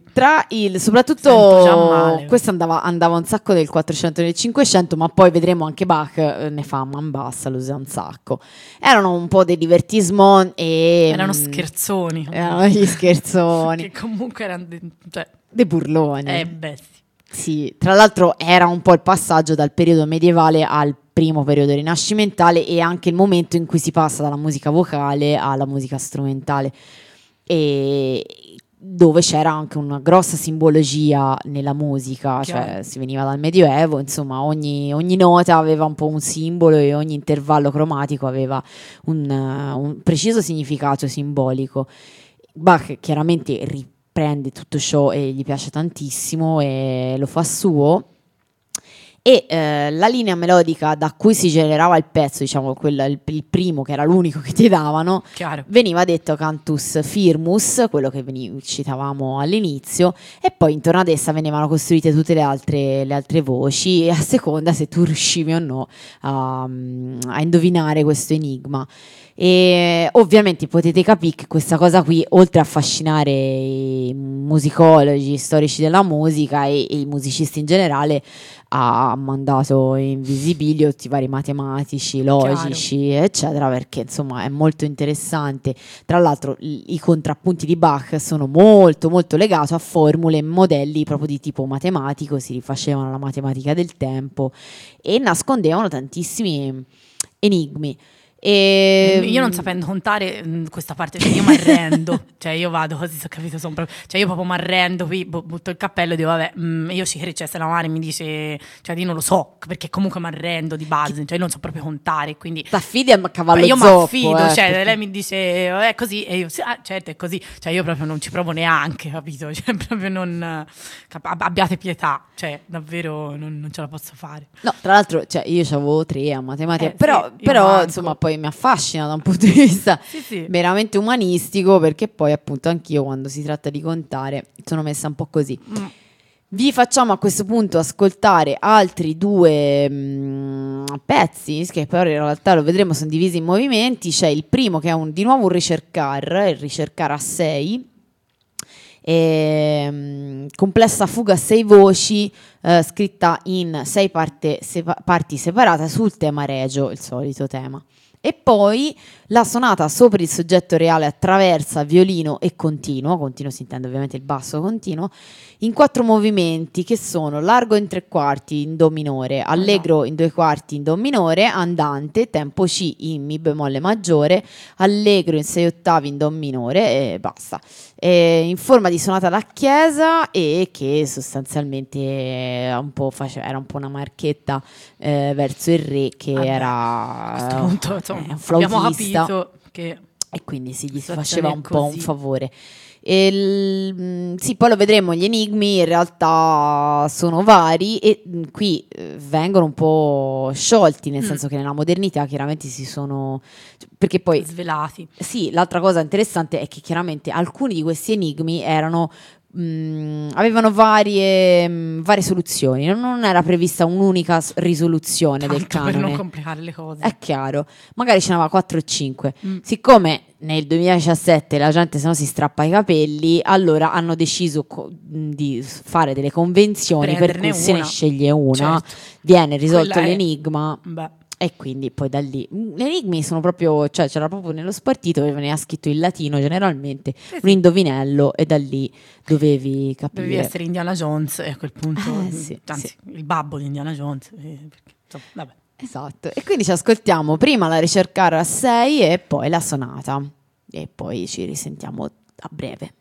Soprattutto questo andava un sacco nel 400 e nel 500, ma poi vedremo anche Bach ne fa a man bassa, lo usa un sacco. Erano un po' dei divertissement e erano scherzoni. Erano gli scherzoni. Che comunque erano dei burloni. Beh, sì, tra l'altro era un po' il passaggio dal periodo medievale al primo periodo rinascimentale, e anche il momento in cui si passa dalla musica vocale alla musica strumentale, e dove c'era anche una grossa simbologia nella musica. Chiaro. Cioè si veniva dal Medioevo, insomma ogni nota aveva un po' un simbolo e ogni intervallo cromatico aveva un preciso significato simbolico. Bach chiaramente riprende tutto ciò e gli piace tantissimo e lo fa suo. E la linea melodica da cui si generava il pezzo, diciamo il primo, che era l'unico che ti davano, chiaro, veniva detto cantus firmus, quello che citavamo all'inizio, e poi intorno ad essa venivano costruite tutte le altre voci, a seconda se tu riuscivi o no a indovinare questo enigma. E ovviamente potete capire che questa cosa qui, oltre a affascinare i musicologi, storici della musica e i musicisti in generale, ha mandato in visibilio tutti i vari matematici, logici, chiaro, eccetera, perché insomma è molto interessante. Tra l'altro i contrappunti di Bach sono molto molto legati a formule e modelli proprio di tipo matematico, si rifacevano alla matematica del tempo e nascondevano tantissimi enigmi. Io non sapendo contare questa parte, cioè io mi arrendo, cioè io vado così, ho capito, cioè io proprio mi arrendo, qui butto il cappello e dico vabbè, io ci credo, cioè se la Mare mi dice, cioè io non lo so, perché comunque mi arrendo di base, cioè io non so proprio contare, quindi t'affidi a cavallo io mi zoppo, affido, cioè perché lei mi dice è così e io sì, certo è così, cioè io proprio non ci provo neanche, capito, cioè proprio non abbiate pietà, cioè davvero non ce la posso fare. No, tra l'altro, cioè io c'avevo 3 a matematica, però manco. Insomma poi mi affascina da un punto di vista sì, veramente umanistico, perché poi appunto anch'io quando si tratta di contare sono messa un po' così. Vi facciamo a questo punto ascoltare altri due pezzi, che però in realtà lo vedremo, sono divisi in movimenti. C'è il primo che è di nuovo un ricercar, il ricercar a 6, complessa fuga a 6 voci, scritta in 6 parti separate sul tema regio, il solito tema. E poi la sonata sopra il soggetto reale attraversa violino e continuo si intende ovviamente il basso continuo, in 4 movimenti che sono largo in 3/4 in do minore, allegro in 2/4 in do minore, andante, tempo C in mi bemolle maggiore, allegro in 6/8 in do minore e basta. In forma di sonata da chiesa, e che sostanzialmente era un po' una marchetta verso il re, che era a questo punto, insomma, un flautista, abbiamo capito che e quindi gli situazione faceva un po' un così. favore. Sì, poi lo vedremo, gli enigmi in realtà sono vari e qui vengono un po' sciolti, nel senso che nella modernità chiaramente si sono... Perché poi... svelati. Sì, l'altra cosa interessante è che chiaramente alcuni di questi enigmi erano... avevano varie soluzioni, non era prevista un'unica risoluzione del Tanto per canone. non complicare le cose. È chiaro, magari ce n'aveva 4 o 5. Siccome nel 2017 la gente se no si strappa i capelli, allora hanno deciso di fare delle convenzioni per Prenderne cui se ne una. sceglie una, Certo. viene risolto Quella è- l'enigma. Beh, E quindi poi da lì gli enigmi sono proprio, cioè c'era proprio nello spartito, veniva scritto in latino generalmente, un indovinello, e da lì dovevi capire. dovevi essere Indiana Jones e a quel punto, Sì, anzi, sì. il babbo di Indiana Jones. Perché, insomma, vabbè. Esatto, e quindi ci ascoltiamo prima la ricercare a 6 e poi la sonata, e poi ci risentiamo a breve.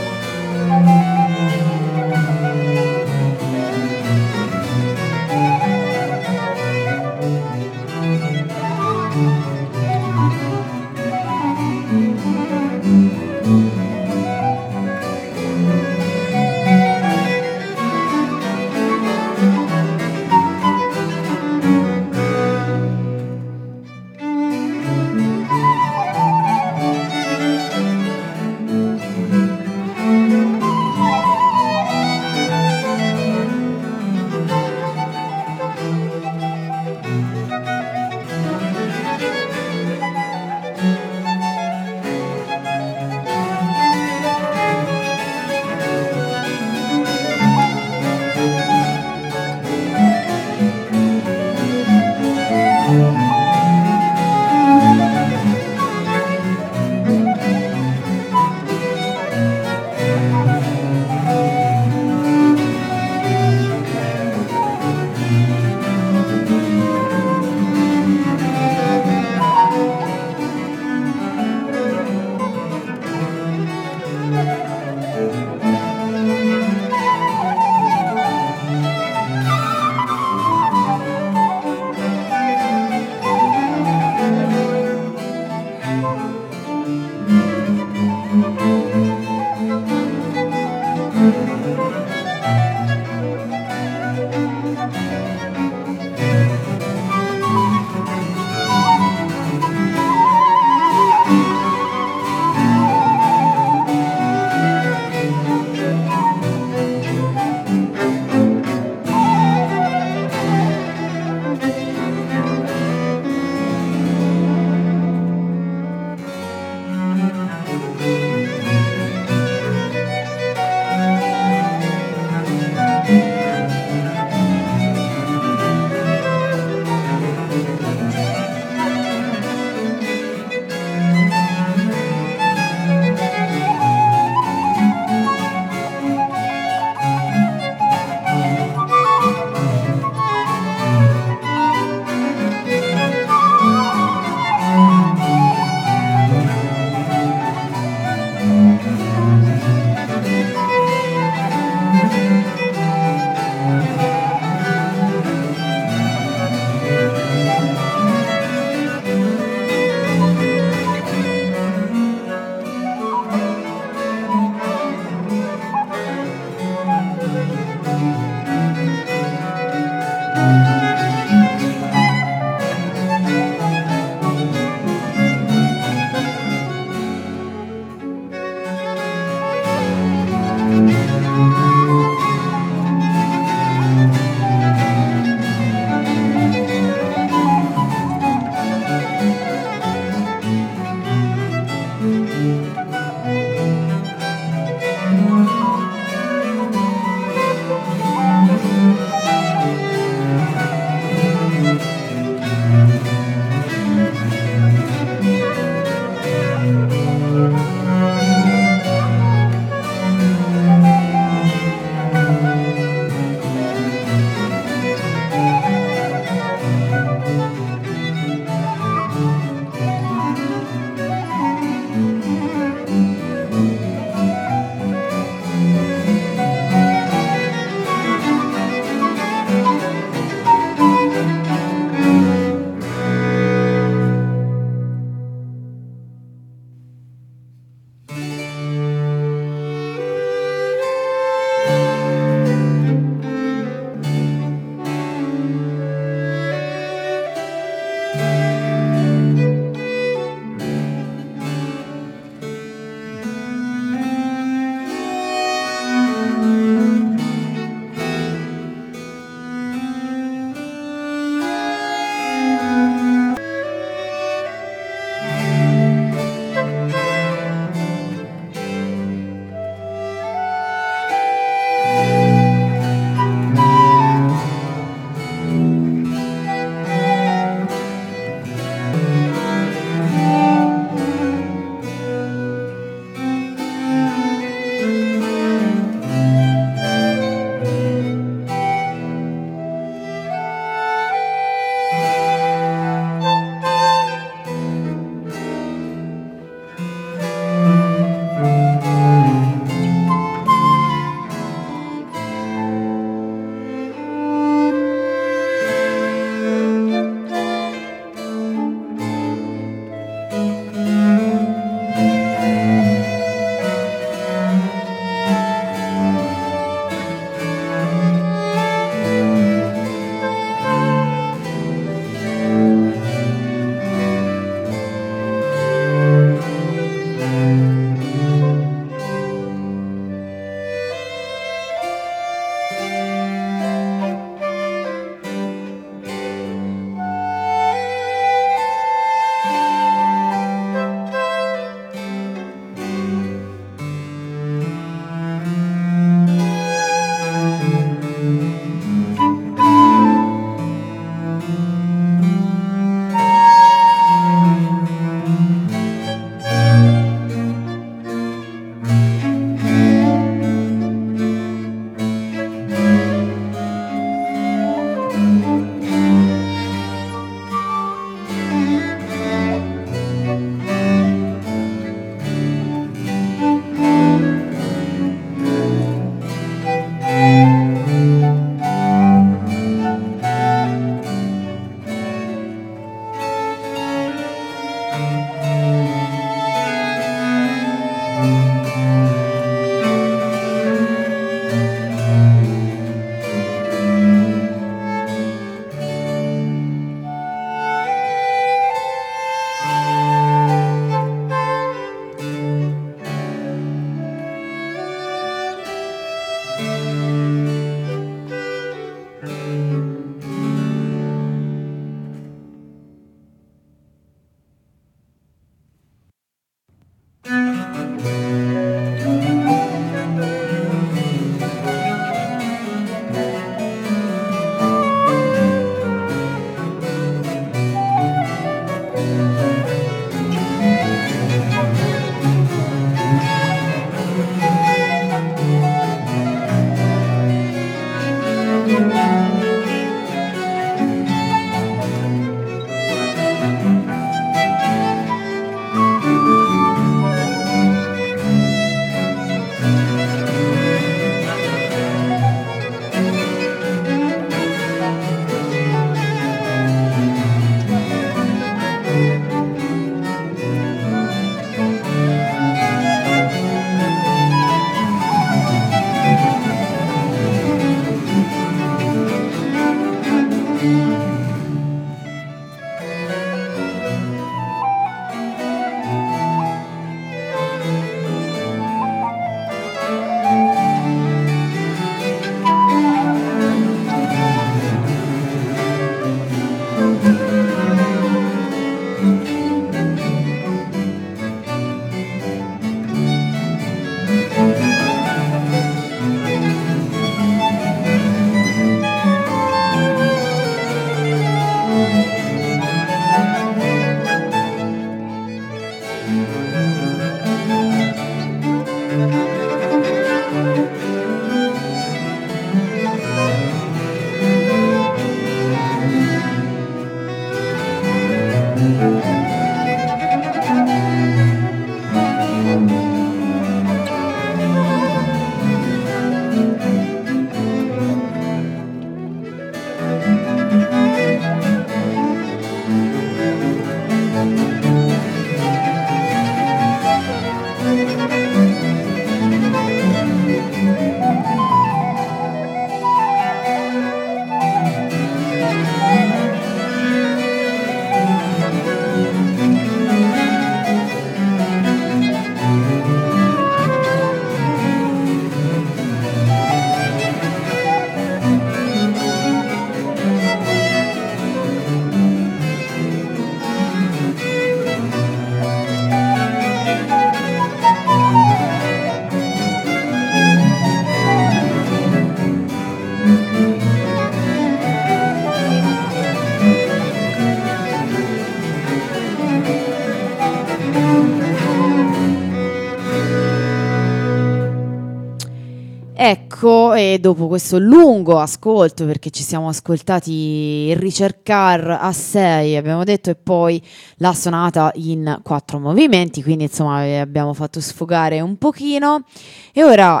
Ecco, e dopo questo lungo ascolto, perché ci siamo ascoltati il ricercar a 6, abbiamo detto, e poi la sonata in 4 movimenti, quindi insomma abbiamo fatto sfogare un pochino. E ora,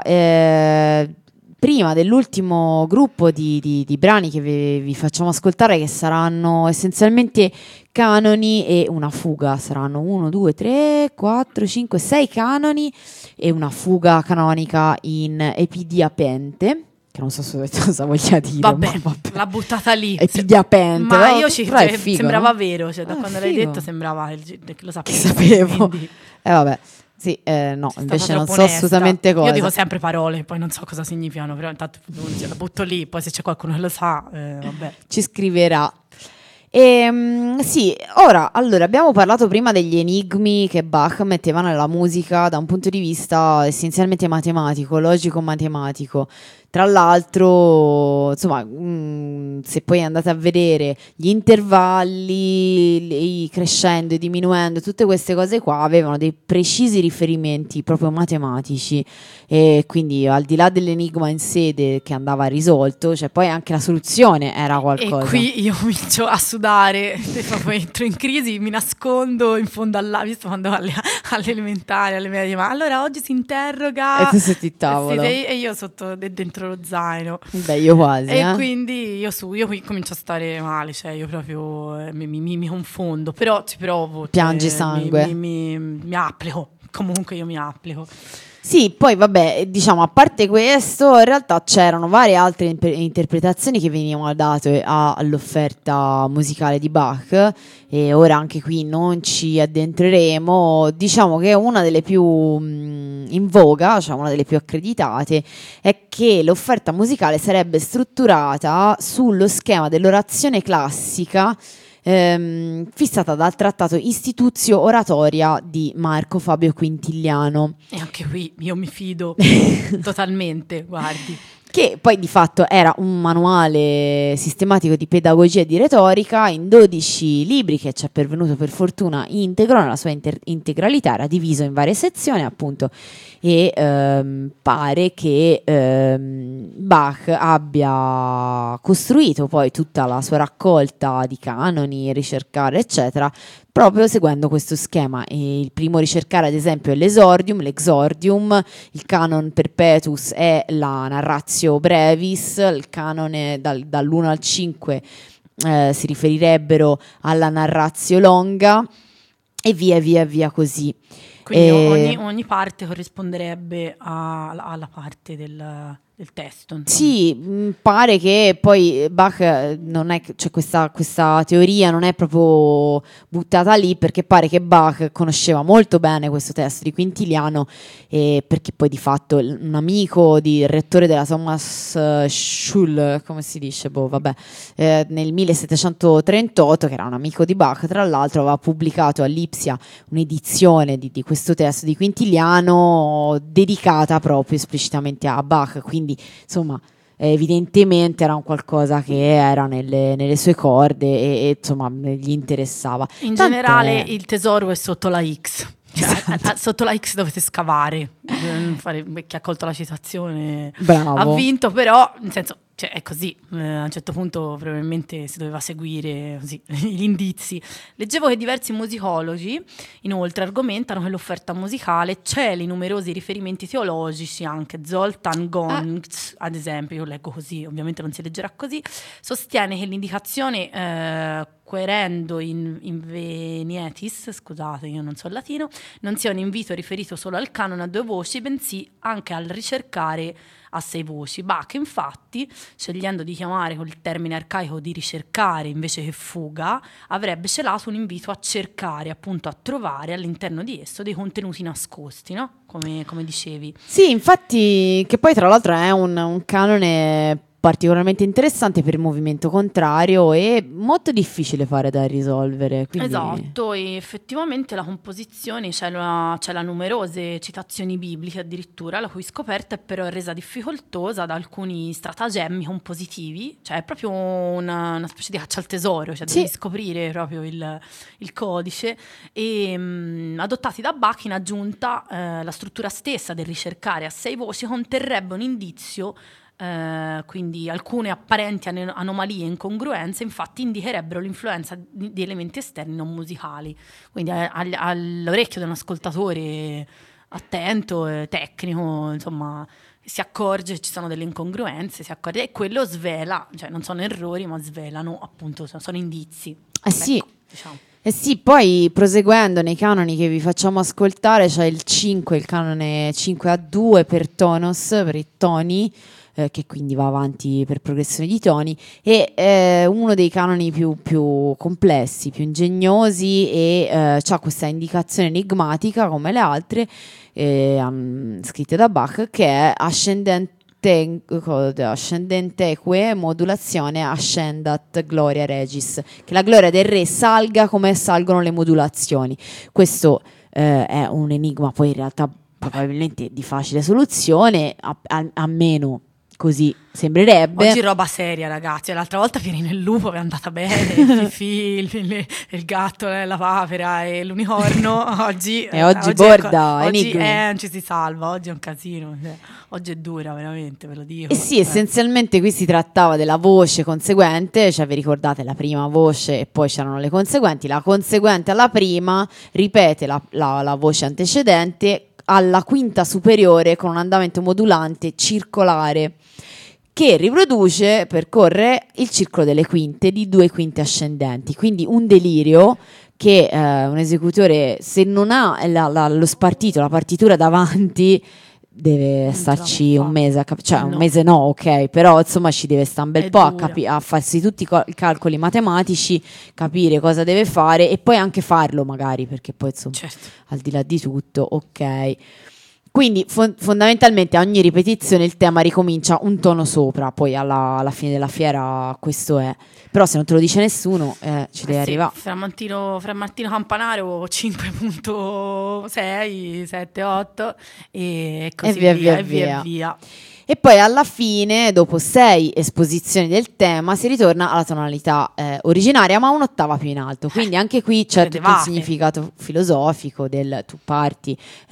prima dell'ultimo gruppo di brani che vi facciamo ascoltare, che saranno essenzialmente canoni e una fuga, saranno 1, 2, 3, 4, 5, 6 canoni e una fuga canonica in epidiapente, che non so cosa voglia dire. Vabbè, l'ha buttata lì. Epidiapente. Ma io figo, sembrava no? vero, cioè da quando l'hai detto sembrava che lo sapevo. Che sapevo. Quindi... vabbè. Sì, no, invece non so assolutamente cosa. Io dico sempre parole, poi non so cosa significano, però intanto la butto lì, poi se c'è qualcuno che lo sa, vabbè. Ci scriverà. Sì, ora, allora, abbiamo parlato prima degli enigmi che Bach metteva nella musica da un punto di vista essenzialmente matematico, logico-matematico. Tra l'altro, insomma, se poi andate a vedere gli intervalli, i crescendo e diminuendo, tutte queste cose qua avevano dei precisi riferimenti proprio matematici, e quindi al di là dell'enigma in sede che andava risolto, cioè poi anche la soluzione era qualcosa. E qui io comincio a sudare, poi entro in crisi, mi nascondo in fondo visto quando alle elementari, alle medie, ma allora oggi si interroga. E tu sotto il tavolo. E io sotto dentro lo zaino. Beh, io quasi. E quindi io comincio a stare male, cioè io proprio mi confondo, però ci provo. Piangi sangue. Mi applico, comunque io mi applico. Sì, poi vabbè, diciamo, a parte questo, in realtà c'erano varie altre interpretazioni che venivano date all'offerta musicale di Bach, e ora anche qui non ci addentreremo. Diciamo che una delle più in voga, cioè una delle più accreditate, è che l'offerta musicale sarebbe strutturata sullo schema dell'orazione classica fissata dal trattato Institutio Oratoria di Marco Fabio Quintiliano. E anche qui io mi fido totalmente, guardi. Che poi di fatto era un manuale sistematico di pedagogia e di retorica in 12 libri, che ci è pervenuto per fortuna integro nella sua integralità, era diviso in varie sezioni appunto, e pare che Bach abbia costruito poi tutta la sua raccolta di canoni, ricercare eccetera, proprio seguendo questo schema. E il primo ricercare ad esempio è l'exordium, il canon perpetuus è la narratio brevis, il canone dall'1 al 5 si riferirebbero alla narratio longa, e via così. Quindi ogni parte corrisponderebbe alla parte del testo. Insomma. Sì, pare che poi Bach non è, cioè questa teoria non è proprio buttata lì, perché pare che Bach conosceva molto bene questo testo di Quintiliano, perché poi di fatto un amico di rettore della Thomas Schule, come si dice, nel 1738, che era un amico di Bach, tra l'altro aveva pubblicato a Lipsia un'edizione di questo testo di Quintiliano dedicata proprio esplicitamente a Bach, quindi insomma evidentemente era un qualcosa che era nelle sue corde, e insomma gli interessava. In generale il tesoro è sotto la X. Cioè, sotto la X dovete scavare. Chi ha colto la citazione bravo. Ha vinto, però nel senso, cioè, è così, a un certo punto probabilmente si doveva seguire così, gli indizi. Leggevo che diversi musicologi inoltre argomentano che l'offerta musicale celi numerosi riferimenti teologici, anche Zoltán Göncz ad esempio, io leggo così, ovviamente non si leggerà così, sostiene che l'indicazione querendo in venietis, scusate io non so il latino, non sia un invito riferito solo al canone a 2 voci, bensì anche al ricercare a 6 voci. Bach infatti, scegliendo di chiamare col termine arcaico di ricercare invece che fuga, avrebbe celato un invito a cercare, appunto a trovare all'interno di esso dei contenuti nascosti, no? Come dicevi. Sì, infatti, che poi tra l'altro è un canone particolarmente interessante per il movimento contrario e molto difficile fare da risolvere. Quindi... Esatto, e effettivamente la composizione c'è la numerose citazioni bibliche addirittura, la cui scoperta è però resa difficoltosa da alcuni stratagemmi compositivi, cioè è proprio una specie di caccia al tesoro, cioè devi scoprire proprio il codice, e adottati da Bach in aggiunta la struttura stessa del ricercare a 6 voci conterrebbe un indizio. Quindi alcune apparenti anomalie e incongruenze infatti indicherebbero l'influenza di elementi esterni non musicali, quindi all'orecchio di un ascoltatore attento, tecnico, insomma, si accorge che ci sono delle incongruenze, si accorge, e quello svela, cioè non sono errori ma svelano, appunto, sono indizi. Sì. Ecco, diciamo. Eh sì, poi proseguendo nei canoni che vi facciamo ascoltare c'è il 5, il canone 5A2 per tonos, per i toni, che quindi va avanti per progressione di toni, e uno dei canoni più complessi, più ingegnosi, e ha questa indicazione enigmatica come le altre scritte da Bach, che è ascendenteque modulazione ascendat gloria regis, che la gloria del re salga come salgono le modulazioni. Questo è un enigma poi in realtà probabilmente di facile soluzione, a meno così sembrerebbe. Oggi roba seria, ragazzi. L'altra volta Pierino il lupo è andata bene, il Fifi, il gatto, la papera e l'unicorno. Oggi borda oggi enigmi. Non ci si salva, oggi è un casino, cioè, oggi è dura veramente, ve lo dico. Sì, essenzialmente qui si trattava della voce conseguente, cioè vi ricordate la prima voce e poi c'erano le conseguenti, la conseguente alla prima ripete la voce antecedente alla quinta superiore con un andamento modulante circolare che percorre il circolo delle quinte di 2 quinte ascendenti, quindi un delirio che un esecutore, se non ha lo spartito, la partitura davanti, deve starci un mese, un mese no, ok, però insomma ci deve stare un bel po' a farsi tutti i calcoli matematici, capire cosa deve fare e poi anche farlo magari, perché poi insomma al di là di tutto, ok. Quindi fondamentalmente a ogni ripetizione il tema ricomincia un tono sopra, poi alla fine della fiera questo è. Però se non te lo dice nessuno ci devi arrivare. Fra Martino Campanaro 5.6, 7, 8 e così via. E poi alla fine, dopo 6 esposizioni del tema, si ritorna alla tonalità originaria, ma un'ottava più in alto. Quindi anche qui c'è tutto il significato filosofico del tu parti,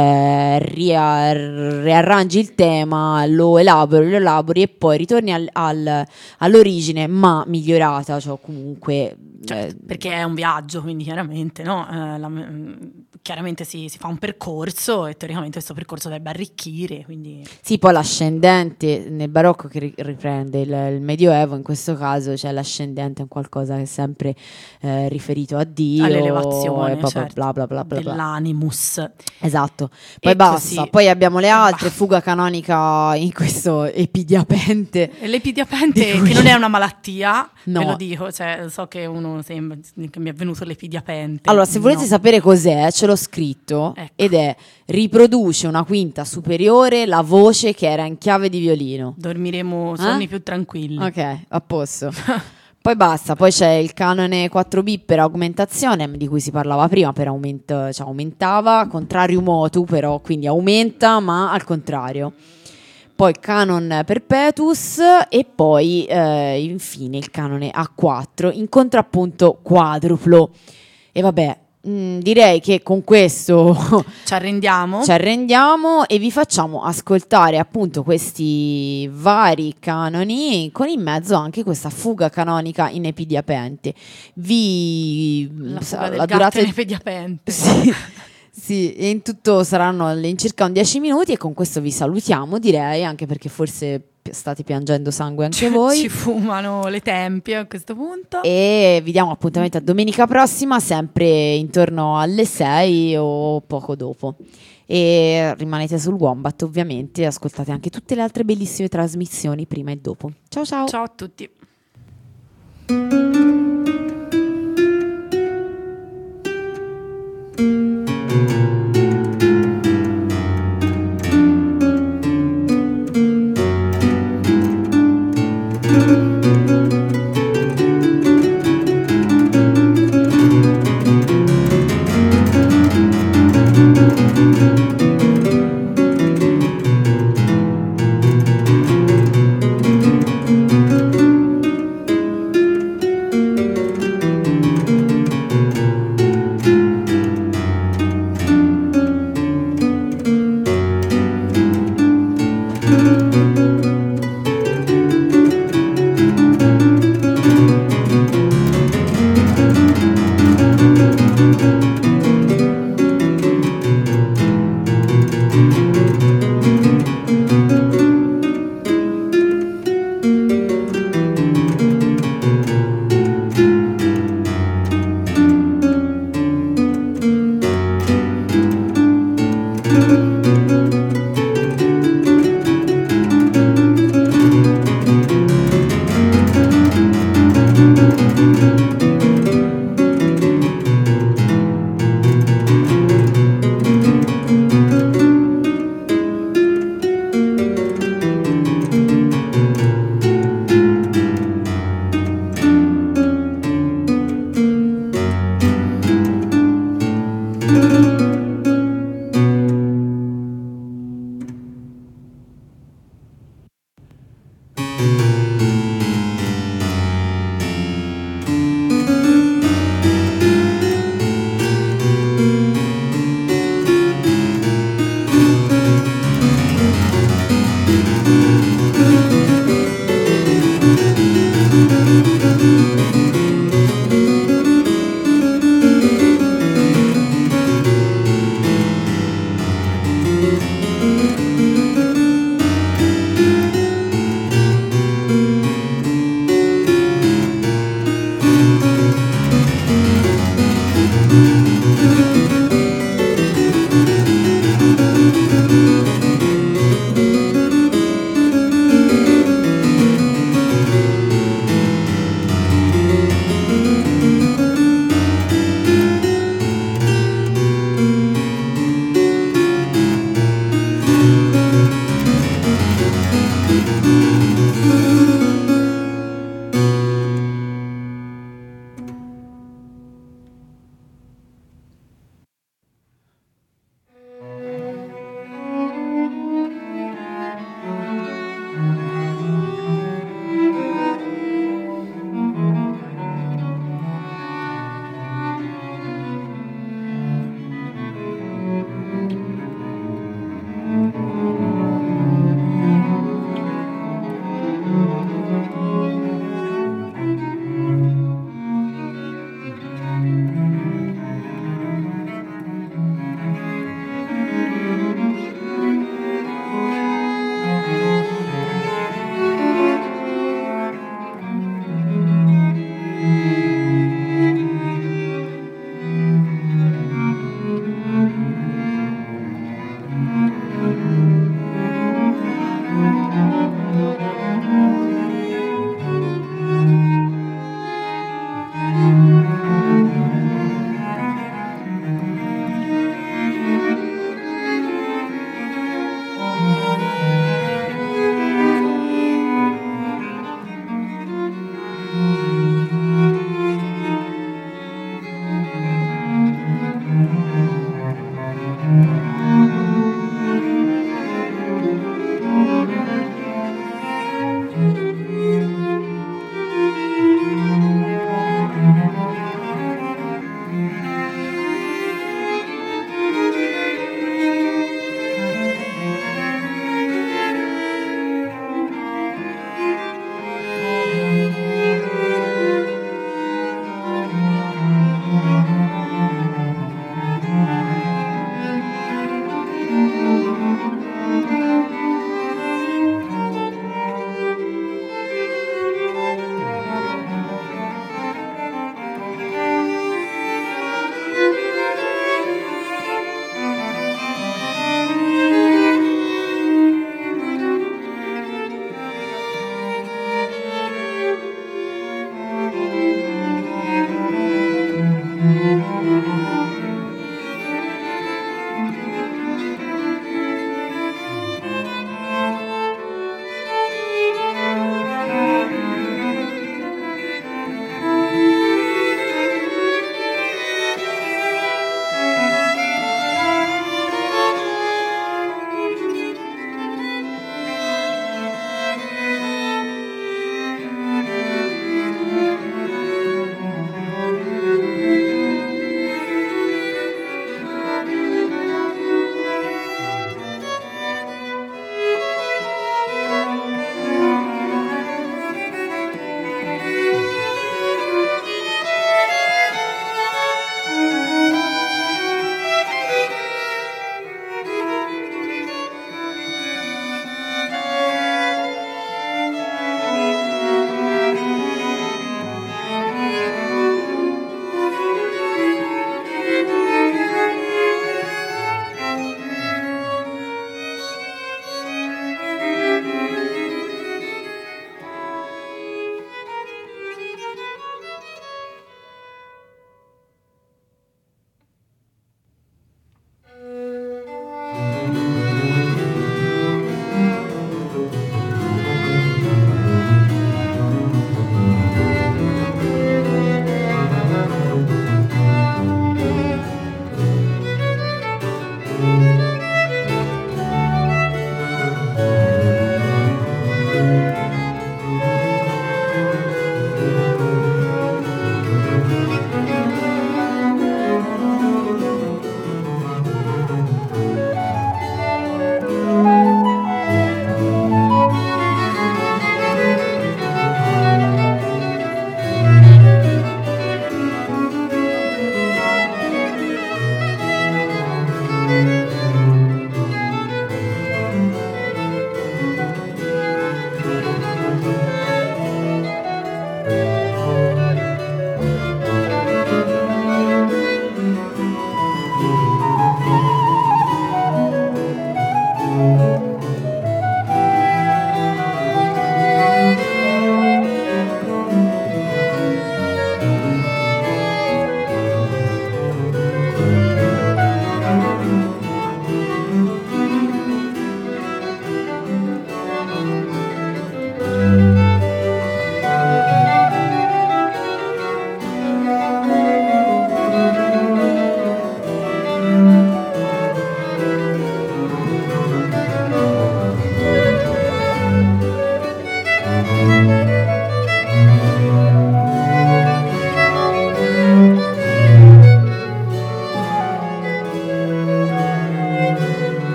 riarrangi il tema, lo elabori e poi ritorni all'origine, ma migliorata, cioè comunque... perché è un viaggio, quindi chiaramente, no? Chiaramente si fa un percorso e teoricamente questo percorso deve arricchire. Quindi... Sì, poi l'ascendente nel barocco che riprende il medioevo, in questo caso c'è l'ascendente, è un qualcosa che è sempre riferito a Dio, all'elevazione, bla bla bla bla dell'animus. Esatto. Poi basta, poi abbiamo le altre, fuga canonica in questo epidiapente. L'epidiapente che non è una malattia, ve lo dico, cioè so che uno sembra che mi è venuto l'epidiapente. Allora, se volete sapere cos'è, ce l'ho scritto, ed è: riproduce una quinta superiore la voce che era in chiave di violino. Dormiremo sonni più tranquilli. Ok, a posto. Poi basta, poi c'è il canone 4B per augmentazione, di cui si parlava prima, per aumentava, contrario motu però, quindi aumenta ma al contrario. Poi il canon perpetuus e poi infine il canone A4 in contrappunto quadruplo. E vabbè, direi che con questo ci arrendiamo e vi facciamo ascoltare appunto questi vari canoni con in mezzo anche questa fuga canonica in epidiapente. La fuga del gatto in epidiapente. Sì, e in tutto saranno all'incirca 10 minuti e con questo vi salutiamo, direi, anche perché forse state piangendo sangue anche voi. Ci fumano le tempie a questo punto. E vi diamo appuntamento a domenica prossima, sempre intorno alle 6 o poco dopo. E rimanete sul Wombat, ovviamente, ascoltate anche tutte le altre bellissime trasmissioni prima e dopo. Ciao ciao! Ciao a tutti!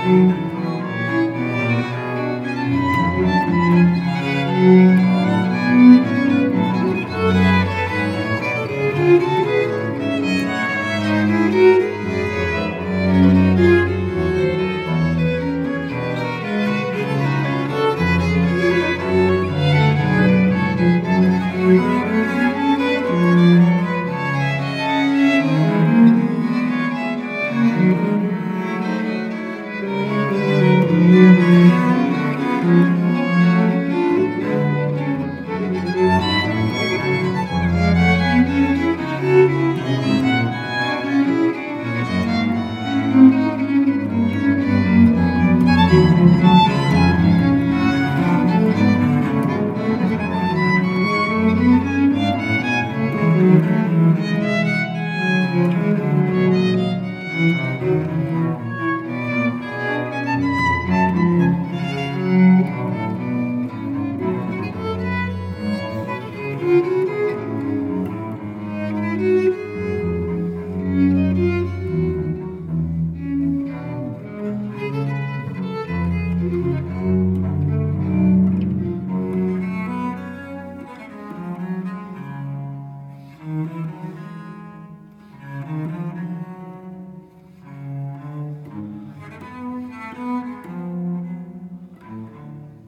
Ciao.